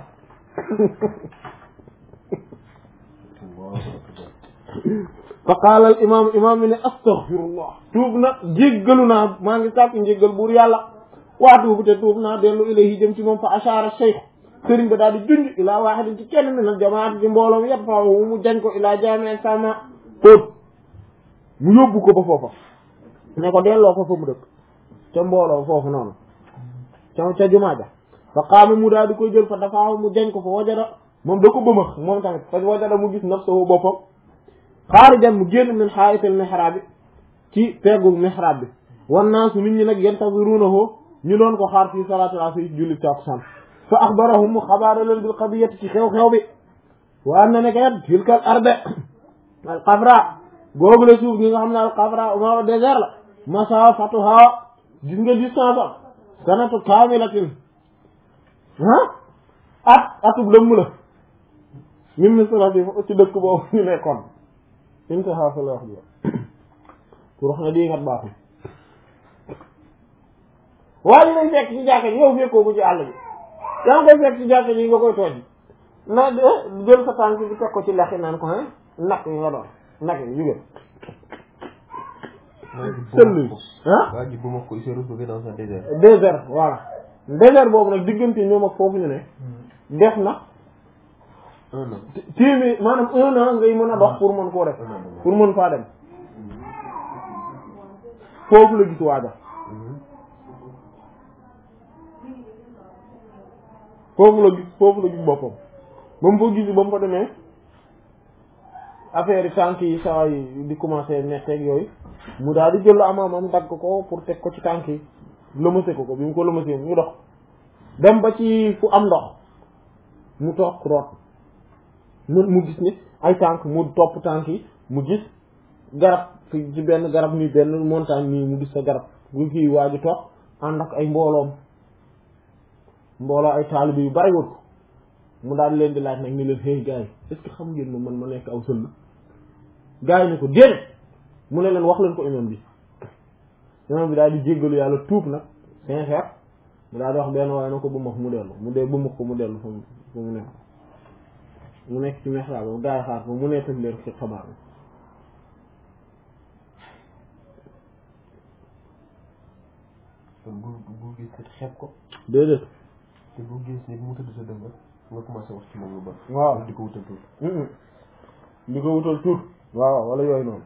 fa qaala al imam mi ne astaghfirullah tuub na jéggalu naa maa ngi sàkk njéggal buur yàlla waatuubu te tuub naa dellu ilayhi jëm ci moom fa ashara cheikh sëriñ ba daal di junj ilaa waahidin ci kenn min al jamaati ci mbooloom yat fa mu jañ ko ilaa jaami sama tóot mu yóbbu ko ba foofa ne ko delloo ko fa mu dëkk ca mbooloo foofu noonu ca jumaa ja fa qaama mu daal di koy jël fa dafaaw mu jañ ko fa wajada moom da ko bëmax moom tamit fa wajada mu gis nafsahu boppam xaarijan mu génn min xaayital mihrab bi ci peggul mihrab bi wan naasu nit ñi nag yantazirunahu ñu doon ko xaar fii salaatul asr julli takusaan fa axbarahum mu xabaara leen bil qadiyati ci xew-xew bi wa anna ne kat tilkal arde al qabra googu la suuf gi nga xam ne al qabra ma désert la masafatuha gis nga distance am sanatu kaamilatin atub lëmm la min misra bi ci dëkk boobu ñu nekkoon intaha fa la wax bi pour wax ne di ngat baaxul waaye lay fekk ci jàkka ji yow fekkoo ko ci àll bi yaa ngi koy fekk ci jàkka ji nga koy tooj na jël sa tànk bi teg ko ci lexi naan ko nak yi nga doon nak yi jóge sëllu waa ji bu ma ko s'est retrouvé dans un désert désert voilà désert boobu nag diggante ñoom ak foofu ñu ne def na téeméer maanaam 1 an ngay mën a dox pour mën koo def pour mën faa dem foofu la gis waaja foofu la gis boppam ba mu fa gis ba mu fa demee affaire yi tànk yi saa yi di commencer metteeg yooyu mu daal di jël amaamam dagg ko pour teg ko ci tànk yi lëmase ko bi mu ko lëmasee ñu dox dem ba ci fu am ndox mu toog root mu gis ni ay tànk mu topp tànk yi mu gis garab fi ci benn garab nii benn montagne nii mu gis sa garab bu kii waa ji toog ànd ak ay mbooloo ay taalibe yu bari wut mu daal leen di laaj nag ni leen hey gars yi est-ce que xam ngeen ma man ma nekk aw sëll gars yi ne ko déedéet mu ne leen wax leen ko imam bi daal di jéggalu yàlla tuub nag sincère mu daal di wax benn waaye na ko bëmax mu dellu bëmax ko mu dellu fa mu nekk mu nekk ci mihrab ba gars yi xaar ko mu nettal leen ci xabaar bi bu gis nit xeeb ko déedéet te bu gis nit mu tëdd sa dënga nga commencé wax ci moom lu baax waaw di ko wutal tuut di ko wutal tuut waaw wala yooyu noonu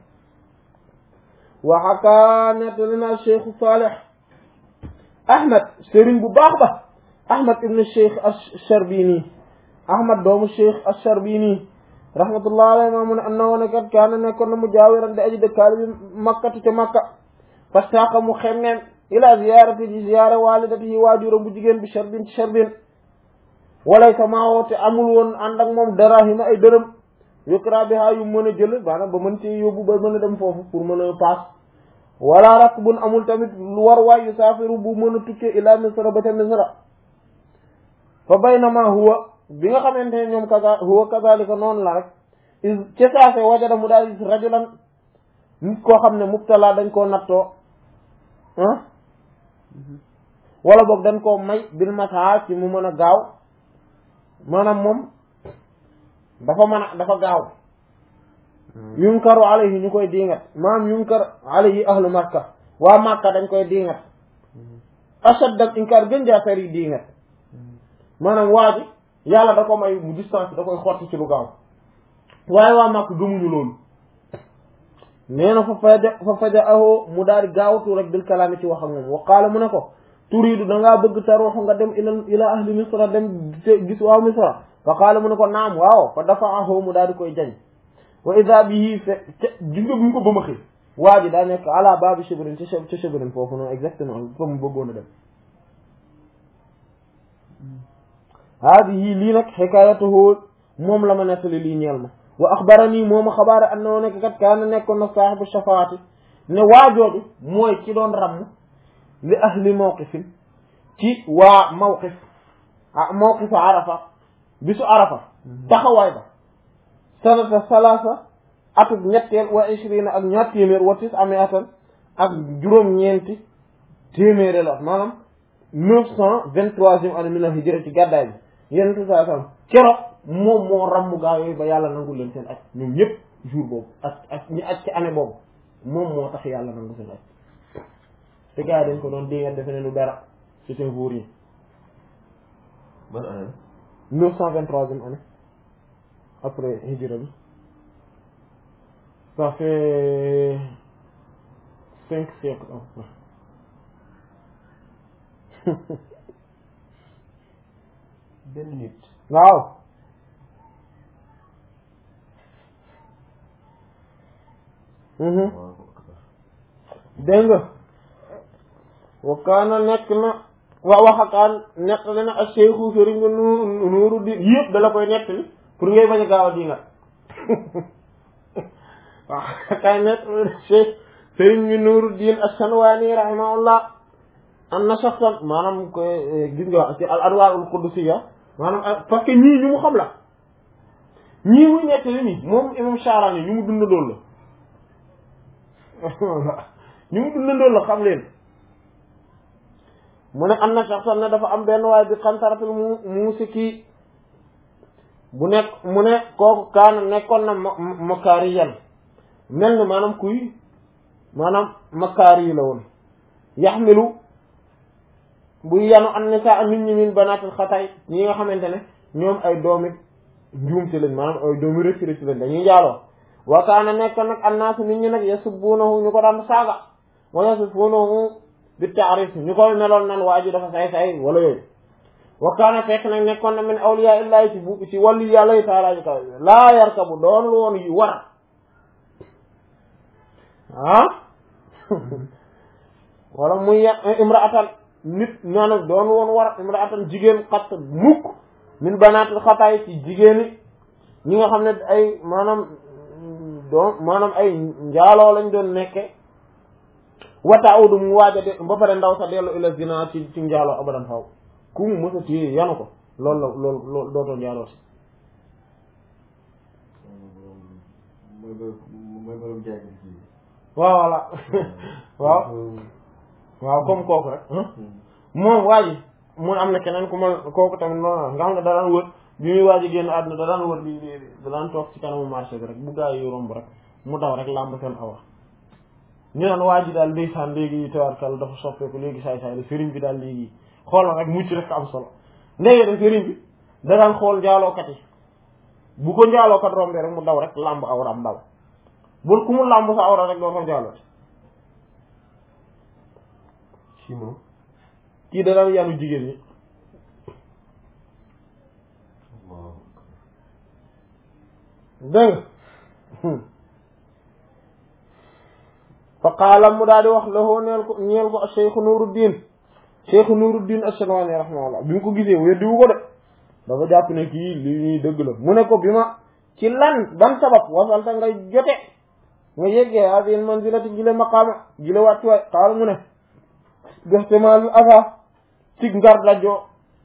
waxakaa nettali na Cheikh Salih Ahmad sëriñ bu baax ba Ahmad ibn Cheikh Ash-Sharbini Ahmad doomu Cheikh Ash-Sharbini rahmatullah alayhi ma mu ne am na woon kat kaana nekkoon na mu jaawiran di aji dëkkaale bi makkatu ca makka fastaaqa mu xemmeen ila ziyaarati ji ziyaara walidatihi waajuram bu jigéen bi Sharbin ci Sharbin walaysa maa woote amul woon ànd ak moom darahima ay dërëm yukra biha yu mën a jël maanaam ba mën ci yóbbu ba mën a dem foofu pour mën a paas wala rakbun amul tamit lu war waay yu saafiru bu mën a tukkee ila misra ba ca misra fa baynama huwa bi nga xamante ne ñoom huwa kazalika noonu la rek ca saase wajada mu daal gis rajulan nit koo xam ne mubtala dañ koo nattoo wala boog dañ koo may bil masaa ci mu mën a gaaw maanaam moom dafa gaaw yunkaru alayhi ñu koy diingat maam yunkar alayhi ahlu makka waa makka dañ koy diingat ashad ak inkar gën jaa sari diingat maanaam waa ji yàlla da ko may mu distance da koy xotti ci lu gaaw waaye waa makka gëmuñu loolu nee na fa faja ahoo mu daal di gaawatu rek bil kalaami ci wax ak moom wa qaala mu ne ko turiidu dangaa bëgg taruuxu nga dem ila ahli misra dem gis waaw misra fa qaala mu ne ko naam waaw fa dafa ahoo mu daal di koy jañ wa ida bihi gis nga bu ñu ko ba ma xëy waa ji daa nekk ala baabi shibrin ci shibrin foofu noonu exactement fa mu bëggoon a dem haadihi lii nag xikaayatuhu moom la ma nettali lii ñeel ma wa axbarani moo ma xabaare annoo nekk kat kaana nekkoon na saaxibu shafaati ne waajooju mooy ki doon ramm li ahli mawqifin ci waa mawqif mawqifu arafa bisu arafa taxawaay ba sanata salaasa atub ñetteel wa ishrina ak ñaar téeméer wa tis amiatan ak juróom-ñeenti téeméeri la maanaam 923e année min al-hijra ci gàddaay bi yéen tout ça sam keroog moom moo ramm gaa yooyu ba yàlla nangul leen seen aj ñoom ñëpp jour boobu ak ñi aj ci année boobu moom moo tax yàlla nangu seen aj te gars yi dañ ko doon déngat defe ne lu dara c'est un vaurien. ban année. 923e année après hijra bi ça fait 5 siècles après. benn nit. waaw. dégg nga wa kaana nekk na waxakaan nekk na ak Seexu Sëriñ nga Nuuru Diin yëpp dala koy nekk ni pour ngay bañ a gaaw a di nga waaw kay nekk Seex Sëriñ nga Nuuru Diin As-Sanwaani rahimahullah am na saxtan maanaam koy gis nga ci al Anwaarul Qudusiyya maanaam parce que ñii ñu mu xam la ñii muy nekk li nii moom imam Sha'rani ñu mu dund loolu la ñu mu dundandoon la xam leen mu ne am na sax ne dafa am benn waaye bi xantaratul musiki bu nekk mu ne kooku kaana nekkoon na makaariyan mel ni maanaam kuy maanaam makaari la woon yaxmilu buy yanu an nisaa nit ñi min banaatil xatay ñi nga xamante ne ñoom ay doomi njuumte lañ maanaam ay doomi rëcc rëcc lañ dañuy jaaloo wa kaana nekk nag annaasu nit ñi nag yasubbuunahu ñu ko daan saaga wa yasifuunahu bi ta'rif ñu koy meloon nan waa ji dafa say wala yooyu wa kaana fekk nag nekkoon na min awliyaa illaahi ci wàllu yàlla yi taala ji kaw laa yarkabu doon woon yi war wala muy imraatan nit maanaam doon woon war imraatan jigéen xat mukk min banaatil xataay ci jigéeni ñi nga xam ne ay maanaam ay njaaloo lañ doon nekke wata awdu mu waaja de ba pare ndaw sa dellu ila zina ci njaaloo abadan xaw ku mu mësa téye yanu ko loolu dootoo njaaloo si mooy borom jaay bi waaw voilà waaw comme kooku rek moom waaji mun am na keneen ku ma kooku tamit noonu nga xam ne da daan wër bi muy waaji génn àdduna da daan wër da daan toog ci kanamu marché bi rek bu gaa yi romb rek mu daw rek làmb seen awa ñu naan waa ji daal ndeysaan léegi tawarkal dafa soppeeku léegi saay-saay la sëriñ bi daal léegi xoolal rek mucc rek am solo léegi de sëriñ bi da daan xool njaalookat yi bu ko njaalookat rombee rek mu daw rek làmb awraam daw bul ku mu làmb sa awra rek doo ko njaalooti ci moom kii da daan yanu jigéen ñi dégg fa qaala mu daal di wax lahu ñeel ko Cheikhu Nuruddin As-Sanwaani rahimahullah bi mu ko gisee weddiwu ko de dafa jàpp ne kii li ñuy dëgg la mu ne ko bi ma ci lan ban sabab wasalta nga jote nga yeggee hadihi manzilati jile maqaama jile wàccuwaay qaala mu ne bihtimaal afa ci ngar dajoo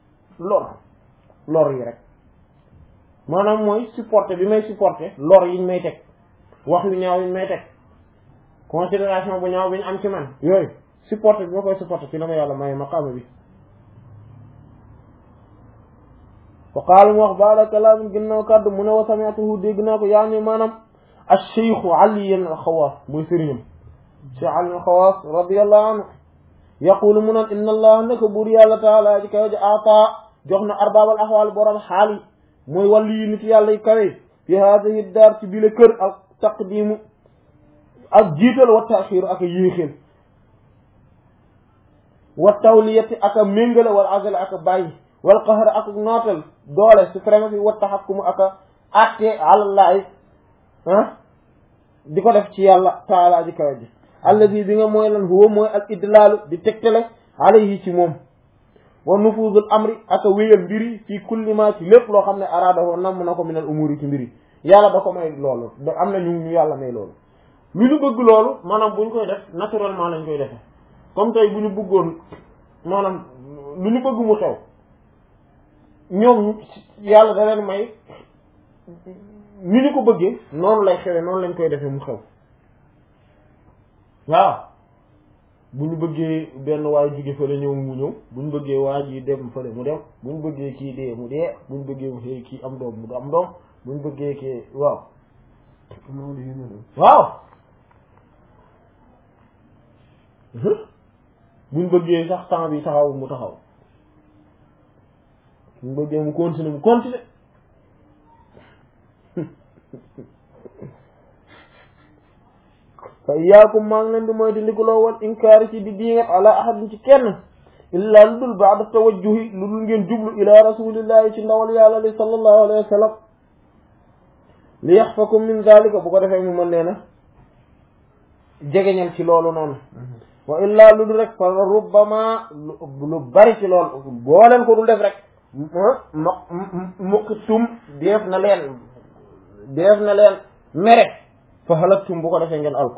lor yi rek maanaam mooy supporter bi may supporter lor yiñ may teg wax yu ñaaw yiñ may teg considération bu ñaaw bi ñu am ci man yooyu supporter bi ma koy supporter ci la ma yàlla may maqaama bi fa qaala mu wax baada kalaamin ginnaaw kàddu mu ne wa sami'tuhu dégg naa ko yaa ni maanaam ash-shaykh Ali al-Xawaas mooy sëriñam Cheikh Ali al-Xawaas radiyallahu anhu yaqulu mu naan inna allah naka buur yàlla taala ji kawe ji ata jox na arbaabal axwaal borom xaali mooy wàllu yi nit yàlla yi kawe fi haadihi daar ci bile kër ak taqdimu ak jiital wa taxiiru ak a yéexeel wa tawliyati ak a méngale wal azal ak a bàyyi wal qahar ak nootal doole suprématie wa taxakkumu ak a atte àlallaahi di ko def ci yàlla taala ji kawe ji alladi bi nga mooy lan huwa mooy al idlaalu di tegtale alayhi ci moom wa nufuzul amri ak a wéyal mbiri fii kulli ma ci lépp loo xam ne araadahu namm na ko minal umuri ci mbiri yàlla da ko may loolu am na ñu yàlla may loolu lu ñu bëgg loolu maanaam bu ñu koy def naturellement lañ koy defee comme tey bu ñu bëggoon maanaam lu ñu bëgg mu xew ñoom yàlla da leen may ni ñu ko bëggee noonu lay xewee noonu lañ koy defee mu xew waaw bu ñu bëggee benn waay jóge fële ñëw mu ñëw bu ñu bëggee waa ji dem fële mu dem bu ñu bëggee kii dee mu dee bu ñu bëggee xëy kii am doom mu am doom bu ñu bëggee kii waaw waaw bu ñu bëggee sax temps bi taxaw mu taxaw bu ñu bëggee mu continuer mu continuer fa iyaakum maa ngi leen di mooy di ndikuloo wal inkaari ci di diingat ala ahadin ci kenn illa lu dul baada tawajjuhi lu dul ngeen jublu ila rasulillahi ci ndawal yàlla li sallallahu alayhi wa sallam li yaxfakum min zalika bu ko defee mu mën leen a jegeñal ci loolu noonu wa illa lu dul rek fa rubbama lu bari ci loolu boo leen ko dul def rek muqitum def na leen mere fa halaktum bu ko defee ngeen alku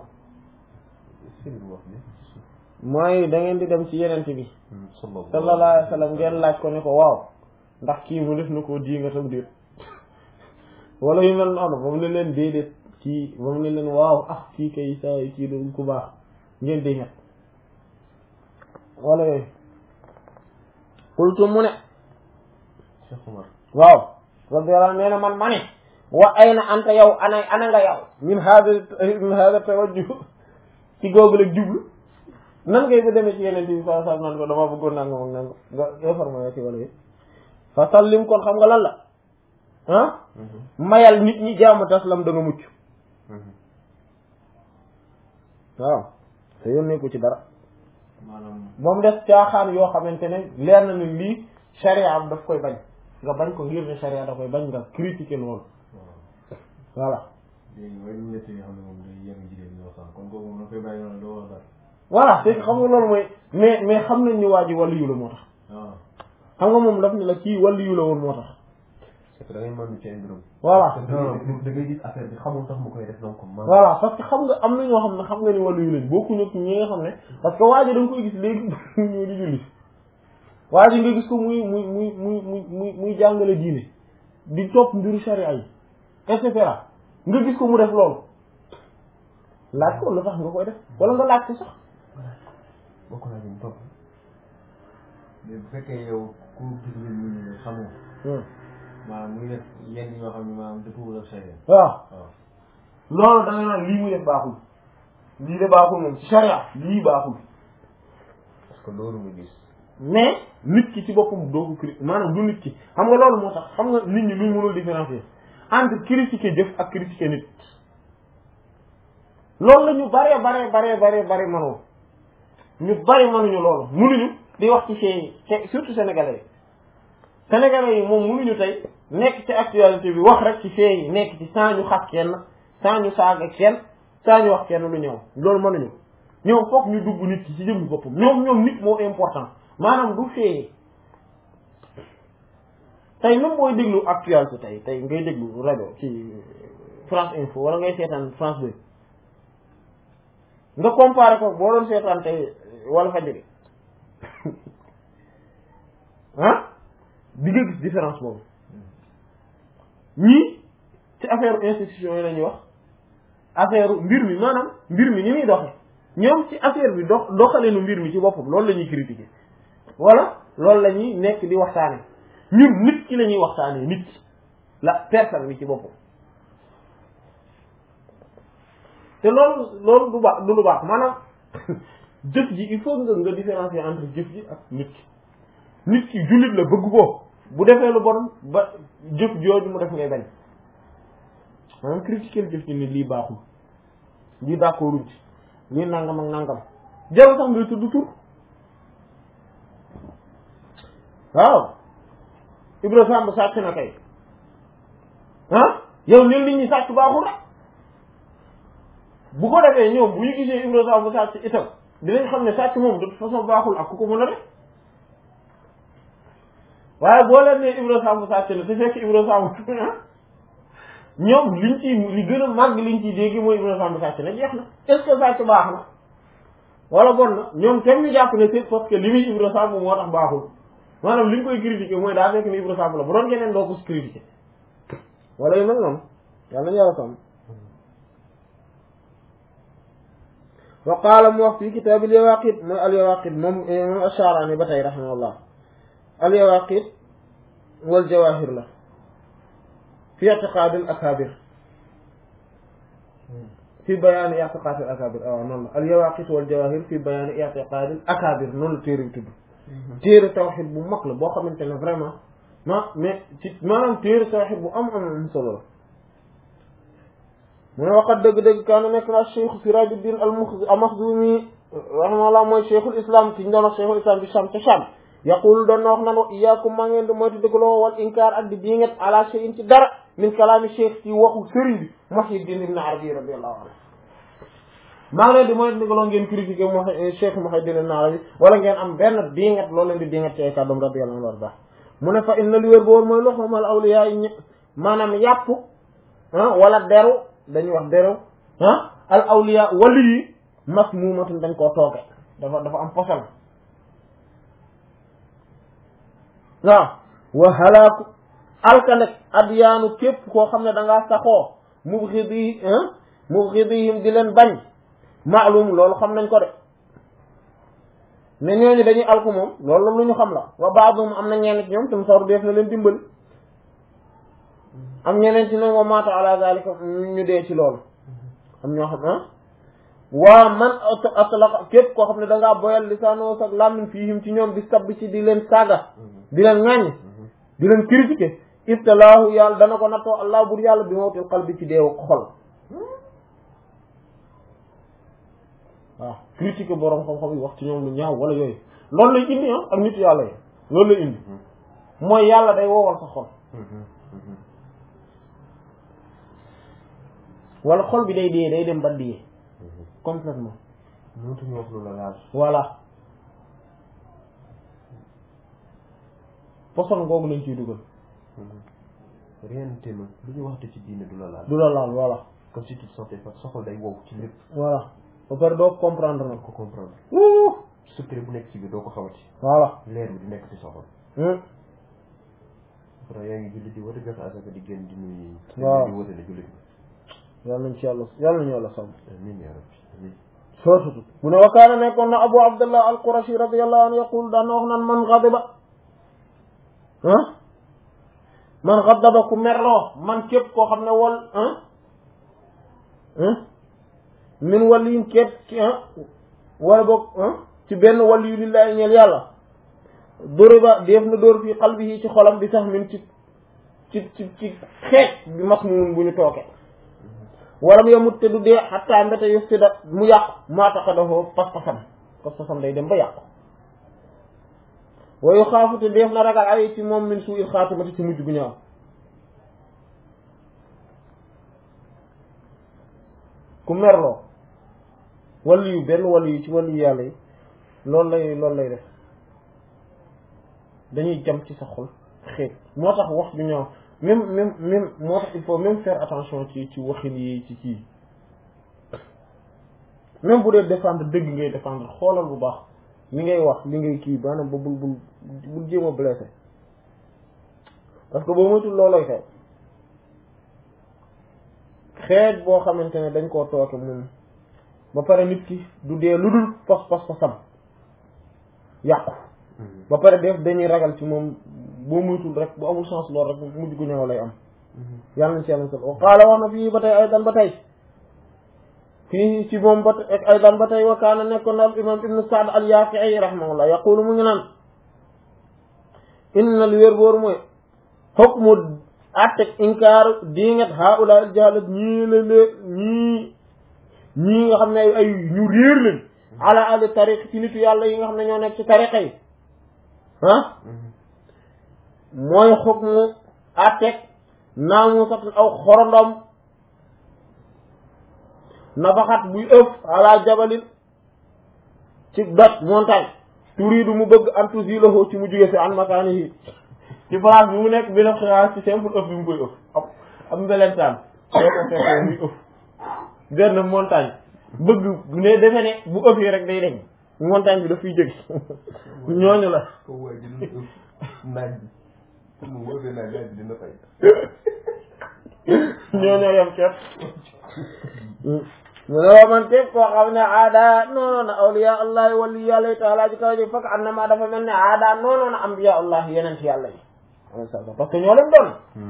mooy da ngeen di dem ci yenente bi sallallahu alayhi wa sallam ngeen laaj ko ne ko waaw ndax kii mu def na koo di nga tam déet wala yu mel noonu ba mu ne leen déedéet kii ba mu ne leen waaw ah kii kay saa yi kii doon ku baax ngeen di ñett wala yooyu qultu mu ne Cheikh Omar waaw radiyallahu nee na man ma ne wa ayna anta yow ana nga yow min hada tawajjuh ci googu la jublu nan ngay ba demee ci yeneen bi sallallahu alayhi wasallam nan ko dama bëggoon nangam ak nangam nga informé ci wala yi fa sallim kon xam nga lan la mayal nit ñi jaamu taslam da nga mucc waaw te yónnee ko ci dara maanaam ba mu def caaxaan yoo xamante ne leer na ni lii charia am daf koy bañ nga bañ ko ngir ne charia da koy bañ nga critiquer loolu voilà léegi mooy lu ñett yi xam ne moom day yenn jigéen ñi wax kon kooku moom da koy bàyyi noonu doo wax dara voilà c'est xam nga loolu mooy mais xam nañ ni waa ji wàllu yu la moo tax xam nga moom daf ne la kii wàllu yu la woon moo tax c'est que da ngay mën ci ay mbirum voilà da ngay gis affaire bi xamul tax mu koy def donc voilà parce que xam nga am na ñoo xam ne xam nga ni wàllu yu lañ bokkuñu ak ñi nga xam ne parce que waa ji da nga koy gis léegi ñoo di julli waa ji nga gis ko muy jàngale diine di topp mbiru charia yi et cetera nga gis ko mu def loolu laaj ko lu tax nga koy def wala nga laaj ko sax bokk naa ñu topp mais bu fekkee yow ku gis nga ñu xamoo maanaam muy def yenn yoo xam ne maanaam dëppoo ak charia waaw waaw loolu da nga naan lii muy def baaxul lii de baaxul moom ci charia lii baaxul parce que loolu nga gis mais nit ki ci boppam doo ko critiquer maanaam du nit ki xam nga loolu moo tax xam nga nit ñi luñ mënul différencier entre critiquer jëf ak critiquer nit loolu la ñu bare mënoo ñu bari mënuñu loolu mënuñu di wax ci fee surtout sénégalais yi moom mënuñu tey nekk ci actualité bi wax rek ci fee yi nekk ci sans ñu xas kenn sans ñu saaga kenn sans ñu wax kenn lu ñëw loolu mënuñu ñoom foog ñu dugg nit ki ci jëmmi boppam ñoom nit moo important maanaam du fee tey même booy déglu actualité tey ngay déglu rajo ci France Info wala ngay seetaan France 2 nga comparé ko boo doon seetaan tey wala Fadjri di nga gis différence boobu ñii ci affaire institution yi la ñuy wax affaire mbir mi maanaam mbir mi ni muy doxe ñoom ci affaire bi doxalinu mbir mi ci boppam loolu la ñuy critiquer wala loolu la ñuy nekk di waxtaane ñun nit ki la ñuy waxtaanee nit ki la personne bi ci boppam te loolu du baax du lu baax maanaam jëf ji il faut nga différencier entre jëf ji ak nit ki jullit la bëgg ko bu defee lu bon ba jëf jooju mu def ngay bañ maanaam critiquer jëf ji ni lii baaxul lii d'accorduñ ci lii nangam ak nangam jarul sax ngay tudd tur waaw Ibra Samb sàcc na kay yow leen nit ñi sàcc baaxul rek bu ko defee ñoom bu ñu gisee Ibra Samb sàcc itam dinañ xam ne sàcc moom de toute façon baaxul ak ku ko mën a def waaye boo leen ne Ibra Samb sàcc na te fekk Ibra Samb ñoom liñ ci li gën a màgg liñ ciy dégg mooy Ibra Samb sàcc na jeex na est-ce que sàcc baax na wala bon na ñoom kenn ñu jàpp ne c'est parce que li muy Ibra Samb moo tax baaxul maanaam li ñu koy critiquer mooy daa fekk ni Ibra Samb la bu doon keneen doo ko critiquer wala yu mel noonu yàlla nañu yàlla sàmm wa qaala mu wax fii kitaabil Yawaaqit mooy al Yawaaqit moom Ash-Sha'rani ba tey rahimahullah al Yawaaqit wal Jawaahir la fi i'tiqaadil akaabir fi bayaani i'tiqaadil akaabir waaw noonu la al Yawaaqit wal Jawaahir fi bayaani i'tiqaadil akaabir noonu la téere bi tudd téere tawxiid bu mag la boo xamante ne vraiment mais ci maanaam téere tawxiid bu am solo la mu ne waxat dëgg-dëgg kaana nekk na Cheikh Sirajuddin al-Makhzumi rahimahullah mooy cheikhul islam ki ñu doon wax cheikhul islam bi Sham ca Sham yaqul doon na wax nan wa iyaakum maa ngeen di moytu dëggloo wal inkaar ak di diingat ala shay'in ci dara min kalaami cheikh ci waxu sëriñ bi Muhyiddin ibn Arabi radiyallahu anhu maa ngi leen di moytu dëggloo ngeen critiquer mo cheikh Muhyiddin ibn Arabi wala ngeen am benn diingat loolu leen di diingat ci ay kàddoom radiyallahu anhu warda mu ne fa inna li wér boor mooy loxomal awliya yi maanaam yàpp wala deru dañuy wax deru al awliya wali yi masmuumatun dañ koo tooge dafa am posal waaw wa halaaku alkanek adyaanu képp koo xam ne da ngaa saxoo mubghidihim di leen bañ maalum loolu xam nañ ko de ne ñooñu dañuy alku moom loolu lu ñu xam la wa baadum am na ñenn ci ñoom tam saru def na leen dimbali am ñeneen ci ñoom wa maata ala zalika ñu dee ci loolu am ñoo xam waa man atlaqa képp koo xam ne da ngaa boyal lisaanoo sax làmmiñ fiihim ci ñoom di sabb ci di leen saaga di leen ŋàññ di leen critiquer ibtalaahu yàlla dana ko nattoo allah bur yàlla bi mawtil qalbi ci deewu xol waaw critiquer boroom xam-xam yi wax ci ñoom lu ñaaw wala yooyu loolu lay indi ak nit yàlla yi loolu lay indi mooy yàlla day woowal sa xol wala xol bi day dee day dem ba dee complètement mënatuñu wax lu la laal voilà poson googu lañ ciy dugal réalité ma lu ñu waxte ci diine du la laal voilà comme si tu te sentais pas sa xol day wow ci lépp voilà ba pare doo comprendre nag ko comprendre secret bu nekk ci biir doo ko xamati voilà leer bi di nekk ci sa xol après yaa ngi julli di wata joxe asaka di génn di nuyu waaw di wata ne julli yàlla nañ ci yàlla nañu yàlla sàmm amiin yaa rabbi amiin sootutu mu ne wakaana nekkoon na Abu Abdullah al-Qurashi radiyallahu anhu yaqul daan na wax naan man ghadiba ku merloo man képp koo xam ne wal min waliyin képp wala boog ci benn waliyu lillahi ñeel yàlla duriba def na dóor fii qalbihi ci xolam bi sax min ci xeej bi masmuum bu ñu tooke walam yamut te du dee xatta mbéte yufsida mu yàqu maataqadahu pas-pasam day dem ba yàqu wa yuxaafu te def na ragal ay ci moom min suu'il xaatimati ci mujj gu ñaaw ku merloo waliyu benn waliyu ci waliyu yàlla yi loolu lay def dañuy jam ci sa xol xeet moo tax wax ju ñaaw même moo tax il faut même faire attention ci waxin yi ci kii même bu dee défendre dëgg ngay défendre xoolal bu baax li ngay wax li ngay kii maanaam ba bul jéem a blessé parce que boo moytul loolooy xeet boo xamante ne dañ koo tooke moom ba pare nit ki du dee lu dul pas-pasam yàqu ba pare def dañuy ragal ci moom boo muytul rek bu amul chance lool rek mujj gu ñëw lay am yàlla nañ ci yàlla wa qaala wax na fii ba tey aydan ba tey fii ci moom ba tey aydan ba tey wa kaana nekkoon na al imam ibnu Sa'd al Yaafi'i rahimahullah yaqulu mu ngi naan inna li wér boor mooy hukmu atteg inkaar diingat haula al jahalat ñii nga xam ne ay ñu réer lañ ala ahli tariq ci nitu yàlla yi nga xam ne ñoo nekk ci tariqa yi mooy hukmu atteg naamusatul aw xorondom nafaxat buy ëf ala jabalin ci doj montagne turiidu mu bëgg antusilahu ci mu jóge si an makaanihi ci place bi mu nekk bi la xiyaas ci simple ëf bi mu koy ëf am mbelentaan soo ko fekkee muy ëf benn montagne bëgg ne defe ne bu ëfee rek day deñ montagne bi daf fiy jóge ñooñu la ñooñu yem ceeb mu ne waa man képp koo xam ne aada noonoona awliya allahi wali yàlla taala ji kaw ji fekk annama dafa mel ne aada noonoona ambiya allah yeneen ci yàlla yi parce que ñoo leen doon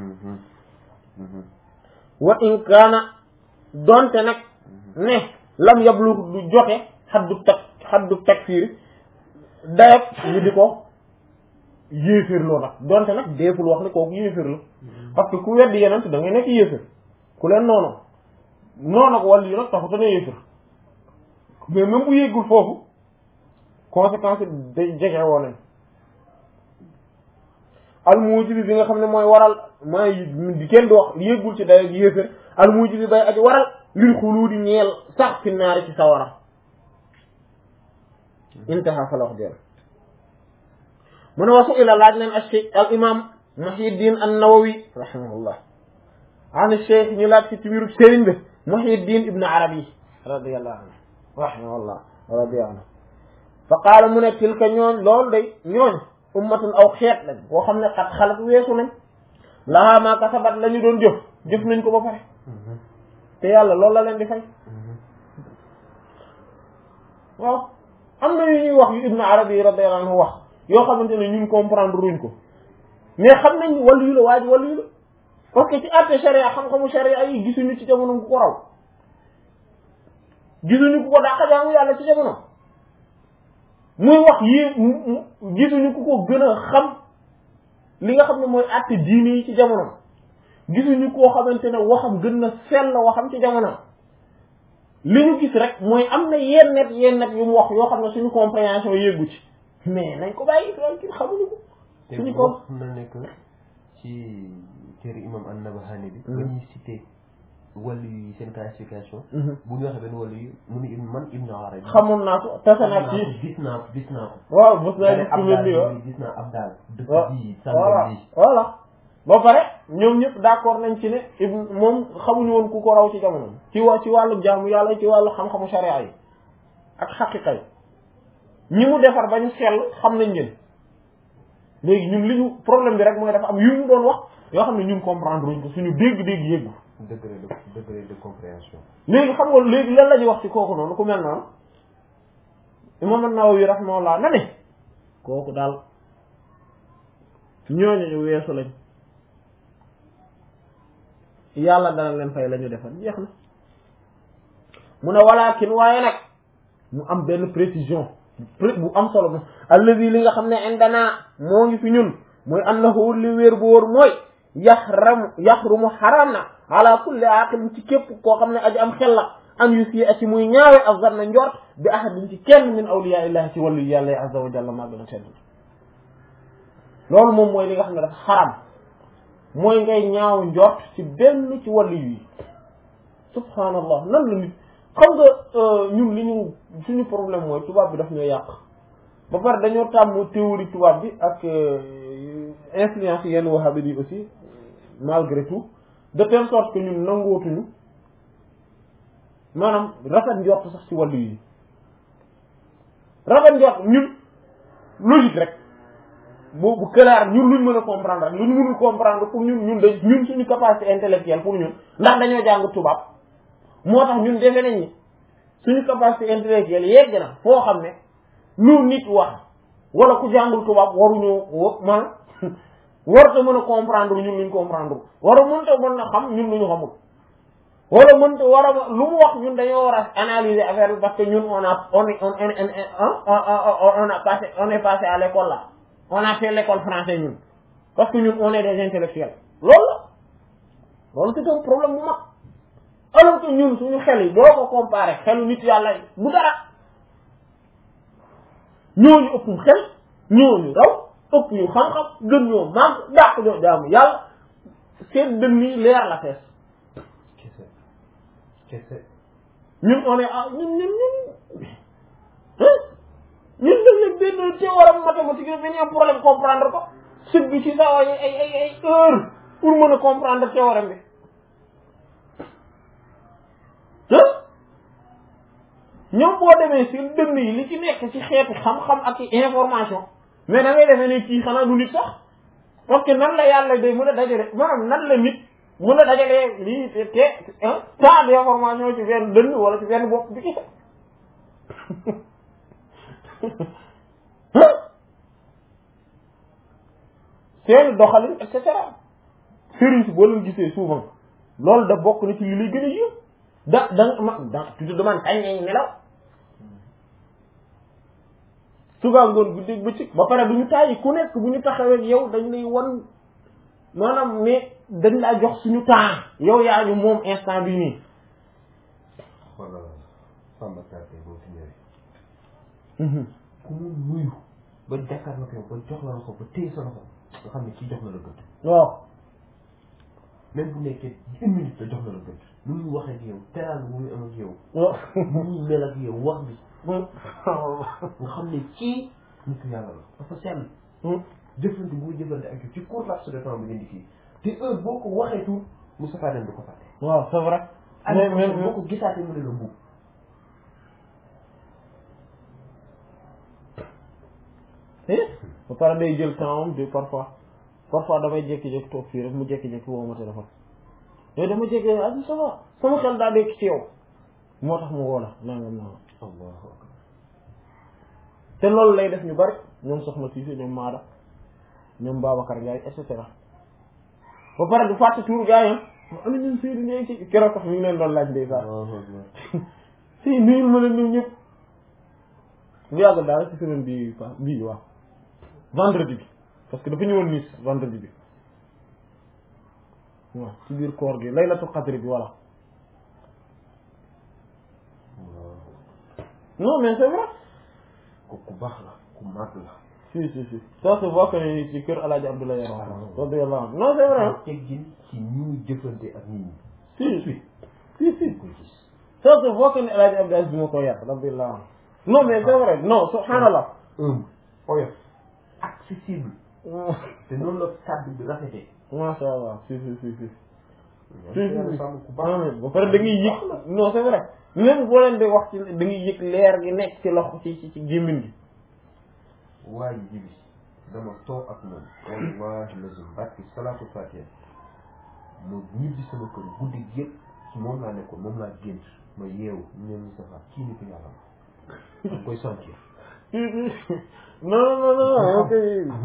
wa in kaana donte nag ne lam yablu du jote xaddu takfiir dayab ñu di ko yéeféerloo nag donte nag deeful wax ne kooku yéeféer la parce que ku weddi yeneen da ngay nekk yéeféer ku leen noonu noonu ak wàll yi nag taxuta ne yéeféer mais même bu yéggul foofu conséquence day jege woo nañ almujibi bi nga xam ne mooy waral mooy di kenn di wax yéggul ci day ak yéeféer almujibi bay aji waral lil xuluudi ñeel sax fi naari ci sawara intaha fa la wax jël mu ne wasu ila laaj leen al imam Muhyiddin an-Nawawi rahimahullah an cheikh ñu laaj ci biiru sëriñ bi Muhyiddin ibn Arabi radiyallahu anhu rahimahullah radiyallahu anhu fa qaala mu ne tilka ñooñ loolu day ñooñ ummatun aw xeet lañ boo xam ne xat xalat weesu nañ lahaa maa kasabat la ñu doon jëf nañ ko ba pare te yàlla loolu la leen di fay waaw am na yu ñuy wax yu ibn Arabi radiyallahu anhu wax yoo xamante ne ñun comprendre ruñ ko mais xam nañ wàllu yu la waa ji wàllu yu la parce que ci àtte sharia xam-xamu sharia yi gisuñu ci jamono ku ko raw gisuñu ku ko dàq jaamu yàlla ci jamono muy wax yi gisuñu ku ko gën a xam li nga xam ne mooy àtte diine yi ci jamono gisuñu koo xamante ne waxam gën na sell waxam ci jamono li ñu gis rek mooy am na yenn yu mu wax yoo xam ne suñu compréhension yeggu ci mais nañ ko bàyyi loolu kii xamuñu ko suñu ko wax na ne que ci téere imam an-Nabahani bi ba ñuy cité wàllu yi seen classification bu ñu waxee benn wàllu yi mu ni man Ibn Arabi xamoon naa ko tase naa ci gis naa ko waaw mos naa gis ku mel ni waaw gis naa Abdal dëkk bi sànq bi voilà ba pare ñoom ñëpp d'accord nañ ci ne moom xamuñu woon ku ko raw ci jamono ci wàllu jaamu yàlla ci wàllu xam-xamu sharia yi ak xaqiqa yi ñi mu defar ba ñu sell xam nañ leen léegi ñun li ñu problème bi rek mooy dafa am yu ñu doon wax yoo xam ne ñun comprendre wuñ ko suñu dégg-dégg yëggu degré de compréhension léegi xam nga léegi lan la ñuy wax ci kooku noonu ku mel noonu imam an-Nawawi rahimahullah na ne kooku daal ñooñu ñu weesu lañ yàlla dana leen fay la ñu defal jeex na mu ne walakin waaye nag mu am benn précision bu am solo mo allazi li nga xam ne indana moo ngi fi ñun mooy annahu li wéer bu wóor mooy yaxrumu xaraam na ala kulli aqil ci képp koo xam ne aji am xel la an yu si a ci muy ñaawe azanna njort bi ahadin ci kenn min awliya illahi ci wàllu yàlla yi azza wa jalla maa gën a tedd loolu moom mooy li nga xam ne dafa xaram mooy ngay ñaaw njort ci benn ci wàllu yi subhaanallah nan la nit xam nga ñun li ñu suñu problème mooy tubaab bi daf ñoo yàq ba pare dañoo tàmm théorie tubaab bi ak influence yenn wahhabi yi aussi malgré tout de telle sorte que ñun nangootuñu maanaam rafet njort sax ci wàllu yi rafet njort ñun logique rek bu clair ñun luñ mën a comprendre rek luñ mënul comprendre pour ñun suñu capacité intellectuelle pour ñun ndax dañoo jàng tubaab moo tax ñun defe nañ ni suñu capacité intellectuelle yegg na foo xam ne lu nit wax wala ku jàngul tubaab waruñoo maanaam warta mën a comprendre ñun luñ comprendre wara mënta mën a xam ñun luñu xamul wala mënta war a lu mu wax ñun dañoo war a analyser affaire bi parce que ñun on est passé à l'école là on a fait l'école français ñun parce que ñun on est des intellectuels loolu c'est un problème bu mag alors que ñun suñu xel yi boo ko comparé xelu nit yàlla yi bu dara ñooñu ëpp xel ñooñu raw ëpp ñu xam-xam gën ñoo màgg dàq ñoo jaamu yàlla seen dënn yi leer la fees ñun on est ah ñun dañ benn théorème mathématique yi dañuy am problème comprendre ko sëg bi ci saa ay heure pour mën a comprendre théorème bi ñoom boo demee seen dënn yi li ci nekk ci xeeti xam-xam ak ci information mais da ngay defee ne kii xanaa du nit sax parce que nan la yàlla day mën a dajale maanaam nan la nit mën a dajalee lii te tant d'information ci benn dënn wala ci benn bopp bi ki seen doxalin et cetera sëriñ si boo leen gisee souvent loolu da bokk na ci li lay gën a yiw tu te demandes kañ ngay nelaw suba ngoon guddeeg bëccëg ba pare du ñu tàyyi ku nekk bu ñu taxawee yow dañ lay wan maanaam mais dañ laa jox suñu temps yow yaa ñu moom instant bi nii. voilà Samba Karte boo fi ñëwee. ku mu nuyu ba jàkkaarloo ko ba jox la loxo ba téye sa loxo nga xam ne kii jox na la gëdd. waaw. même bu nekkee 1 minute la jox na la gëdd. nu muy waxee ak yow teraanga bu muy am ak yow. waaw nu muy mel ak yow wax bi. nga xam ne kii nitu yàlla la dafa sell. jëflante bu muy jëflante ak yow ci court laps de temps bi ngeen di kii te heure boo ko waxee tout Moustapha Dem du ko fàtte. waaw c'est vrai. mais boo ko gisaatee mu ne la mbubb. ba pare day jël temps am de parfois damay jékki-jékki toog fii rek mu jékki-jékki woo ma téléphone mais dama jékki ah ça va sama xel daa dekk ci yow moo tax mu woo la nangam nangam. Allahu akbar. te loolu lay def ñu bari ñoom Soxna Cissé ñoom Maada ñoom Babacar Ndiaye et cetera ba pare du fàtte tuur gaa yi am na ñun Seydou Ndiaye ci keroog sax ñu ngi leen doon laaj ndeysaan. si nuyul ma leen ñoom ñëpp. lu yàgg daal ci semaine bii waaw vendredi bi parce que dafa ñëwoon Nice vendredi bi waaw ci biir koor gi laylatul qadr bi voilà. non mais c'est vrai. ku baax la ku màgg la. si ça se voit que ci kër El Hadj Abdoulaye Yaram. radiyallahu anhu non c'est vrai. teggin ci ñi muy jëflante ak nit ñi. si ça se voit que El Hadj Abdoulaye bi ma ko yar radiyallahu anhu. non mais c'est vrai non subhanallah. oyof accessible. te noonu la kàddu bi rafetee. macha allah si. ba pare da ngay yëg non c'est vrai même boo leen di wax ci da ngay yëg leer gi nekk ci loxo ci gémmiñ gi. waaye jibi dama toog ak moom wallahi lazim barki salaatu fatiha mu ñibbi sama kër guddi yëpp ci moom laa nekkoon moom laa gént ma yeewu ñoom Moustapha kii ni ko yàlla ma da koy sentir. non ok.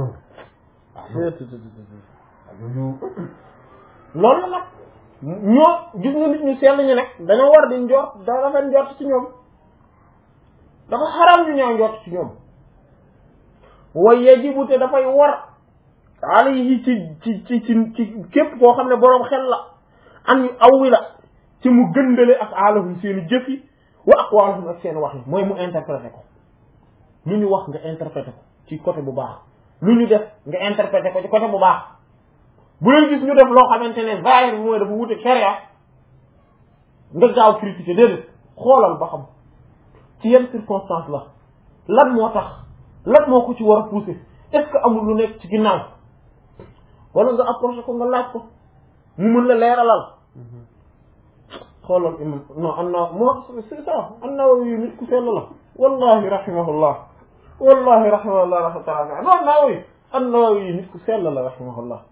loolu nag ñoo gis nga nit ñu sell ñu nekk dañoo war di njort da rafet njort ci ñoom dafa xaram ñu ñaaw njort ci ñoom wa yajibu te dafay war alayhi ci képp koo xam ne boroom xel la am yu awwi la ci mu gëndale ak alahum seeni jëf yi wa aqwalahum ak seen wax yi mooy mu interpréter ko lu ñu wax nga interpréter ko ci côté bu baax lu ñu def nga interpréter ko ci côté bu baax bu leen gis ñu def loo xamante ne zahir bi mooy dafa wute sharia nga gaaw critiquer déedéet xoolal ba xam ci yenn circonstance la lan moo tax lan moo ko ci war a pousser est-ce que amul lu nekk ci ginnaaw wala nga approché ko nga laaj ko mu mën la leeralal xoolal imam non am na moo c'est ça am na yu nit ku sell la wallahi rahimahullah rahmatullah non Nawawi an-Nawawi nit ku sell la rahimahullah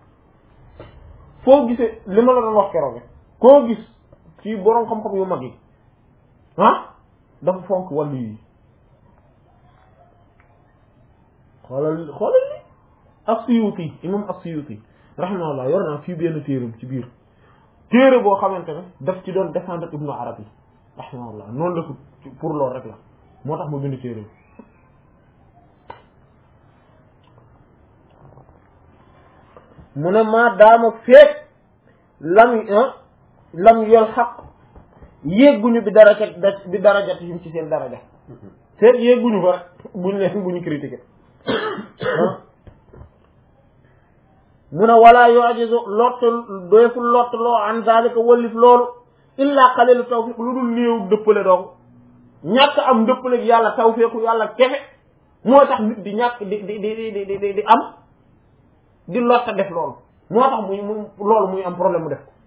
foo gisee li ma la doon wax keroog koo gis ci boroom xam-xam yu mag yi dafa fonk wàllu yi xoolal li as-Suyuti imam as-Suyuti rahimahullah yor naa fii benn téeram ci biir téere boo xamante ne daf ci doon défendre Ibnu Arabi rahimahullah noonu la ko pour loolu rek la moo tax mu bind téere mu ne maa daama feek lam yol xaq yégguñu bi darajatihim ci seen daraja feek yégguñu fa rek buñu critiqué mu ne wala yu'jizu doyeful lottaloo an zalika wallif loolu illa qalilu tawfiq lu dul néew dëppale doog ñàkk am dëppale yàlla tawfiqu yàlla kefe moo tax nit di ñàkk di am di lotta def loolu moo tax loolu muy am problème mu def ko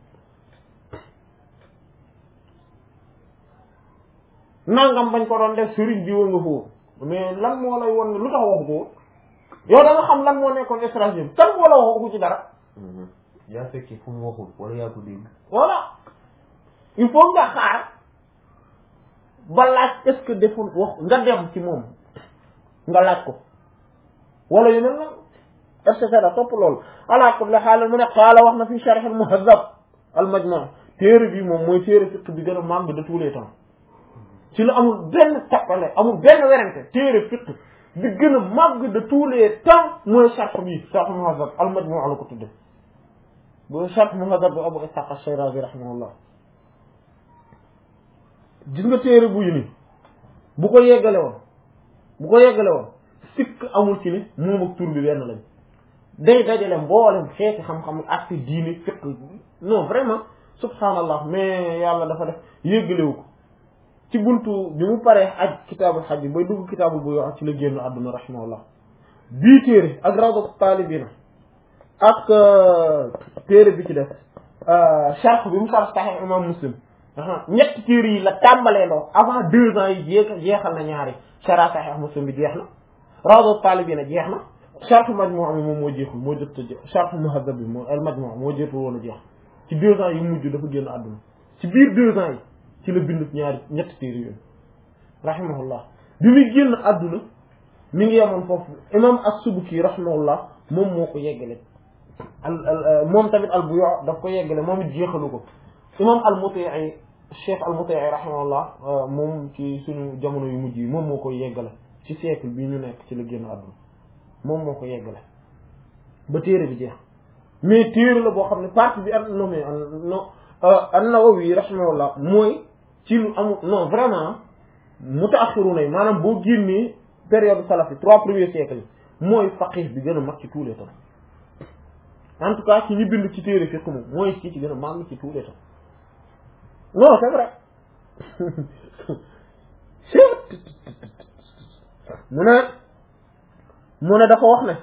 nangam bañ ko doon def sëriñ diwa nga foofu mais lan moo lay won lu tax waxu ko yow da nga xam lan moo nekkoon stratégie bi kan moo la waxu ci dara yaa fekkee fu mu waxul wala yaa ko dégg voilà il faut nga xaar ba laaj est-ce que deful wax nga dem ci moom nga laaj ko wala yu mel na et cetera topp loolu ala kulli haal mu ne qaala wax na fi sharh al muhazzab al majmu' téere bi moom mooy téere fiqh bi gën a màgg de tous les temps ci la amul benn tappale amul benn werante téere fiqh bi gën a màgg de tous les temps mooy sharh bi sharh al muhazzab al majmu' la ko tudde bu sharh muhazzab bu Abu Ishaq ash-Shirazi rahimahullah gis nga téere bu ni bu ko yeggale woon sikk amul ci ni moom ak tur bi benn lañ day dajale mboolem xeeti xam-xam ak ci diine fiqh non vraiment subhanallah mais yàlla dafa def yéggalewu ko ci buntu bi mu paree aj kitaabul xaj bi bay dugg kitaabul bu yoo ci la génn àdduna rahimahullah bii téere ak rawdatu taalibina ak téere bi ci def sharh bi mu sharh Sahih imam Muslim ñetti téere yi la tàmbalee loo avant 2 ans yi jeexal na ñaari sharh Sahih Muslim bi jeex na rawdatu taalibina jeex na sharh majmu' bi moom moo jeexul moo jot a jeex sharh muhazzab bi moom al majmu' moo jotul woon a jeex ci 2 ans yi mujj dafa génn àdduna ci biir 2 ans yi ci la bind ñetti téere yooyu rahimahullah bi muy génn àdduna mi ngi yemoon foofu imam as-Subki rahimahullah moom moo ko yeggale moom tamit al Buyu' daf ko yeggale moom it jeexalu ko imam al-Muti'i Cheikh al-Muti'i rahimahullah moom ci suñu jamono yu mujj yi moom moo koy yeggale ci siècle bi ñu nekk ci la génn àdduna moom moo ko yeggale ba téere bi jeex mais téere la boo xam ne partie bi an-Nawawi rahimahullah mooy ci lu amul non vraiment mutaaxiruna yi maanaam boo génnee période salaf yi 3 premiers siècles yi mooy faqih bi gën a mag ci tous les temps en tout cas ci ñi bind ci téere fiqh moom mooy ci gën a mag ci tous les temps non c'est vrai mu ne dafa wax ne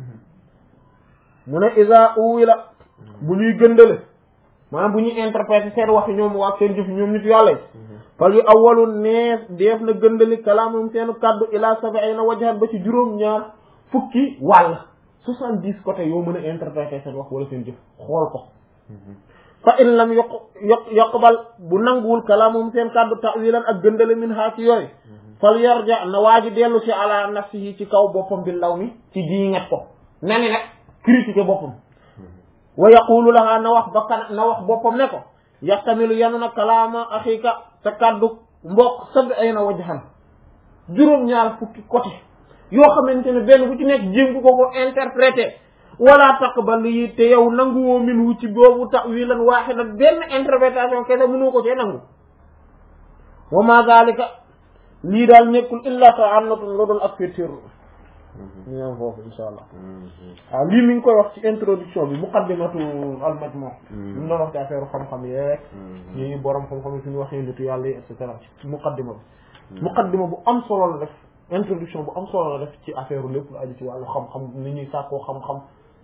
mu ne iza uwila bu ñuy gëndale maanaam bu ñuy interpréter seen wax ñoom waa seen jëf ñoom nit yàlla yi fal yu awwalu neef def na gëndali kalaamum seen kaddu ila 70 wajhan ba ci juróom-ñaar fukki wàll 70 côté yoo mën a interpréter seen wax wala seen jëf xool ko fa in lam yoqbal bu nanguwul kalaamum seen kaddu ta'wilan ak gëndale min haa ci yooyu fal yarja na waa ji dellu si ala nafsihi ci kaw boppam bi law mi ci diingat ko na ni nag critiquer boppam wa yaqulu laha na wax boppam ne ko yaxtamilu yanu na kalaama axika sa kaddu mbokk 70 wajhan juróom-ñaar fukki côté yoo xamante ne benn bu ci nekk jéngu ko interpréter wala taqbal yi te yow nanguwoo minhu ci boobu ta'wilan waahidan benn interprétation kese mënoo ko cee nangu wa ma zalika lii daal nekkul illa ta'annutun lu dul ak féetéerlu ñu am foofu insha allah waaw lii mi ngi koy wax ci introduction bi muqaddimatu al majmu' ñu doon wax ci affaire xam-xam yeeg ñi borom xam-xam yi suñu waxee nitu yàlla yi et cetera ci muqaddima bi muqaddima bu am solo la def introduction bu am solo la def ci affaire lépp lu aju ci wàllu xam-xam ni ñuy sàkkoo xam-xam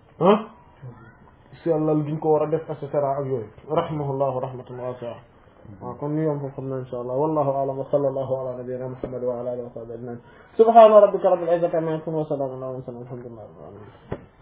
sellal giñ ko war a def et cetera ak yooyu rahimahullahu rahmatan wasi'a waaw kon ñu yom foofu xam na insha allah wallahu a'lam wa sallallahu ala nabiyyina muhammad wa ala alihi wa sahbihi ajma'in subhana rabbika rabbil izzati amma yasifun wa salamun ala al mursalin walhamdulillahi rabbil alamin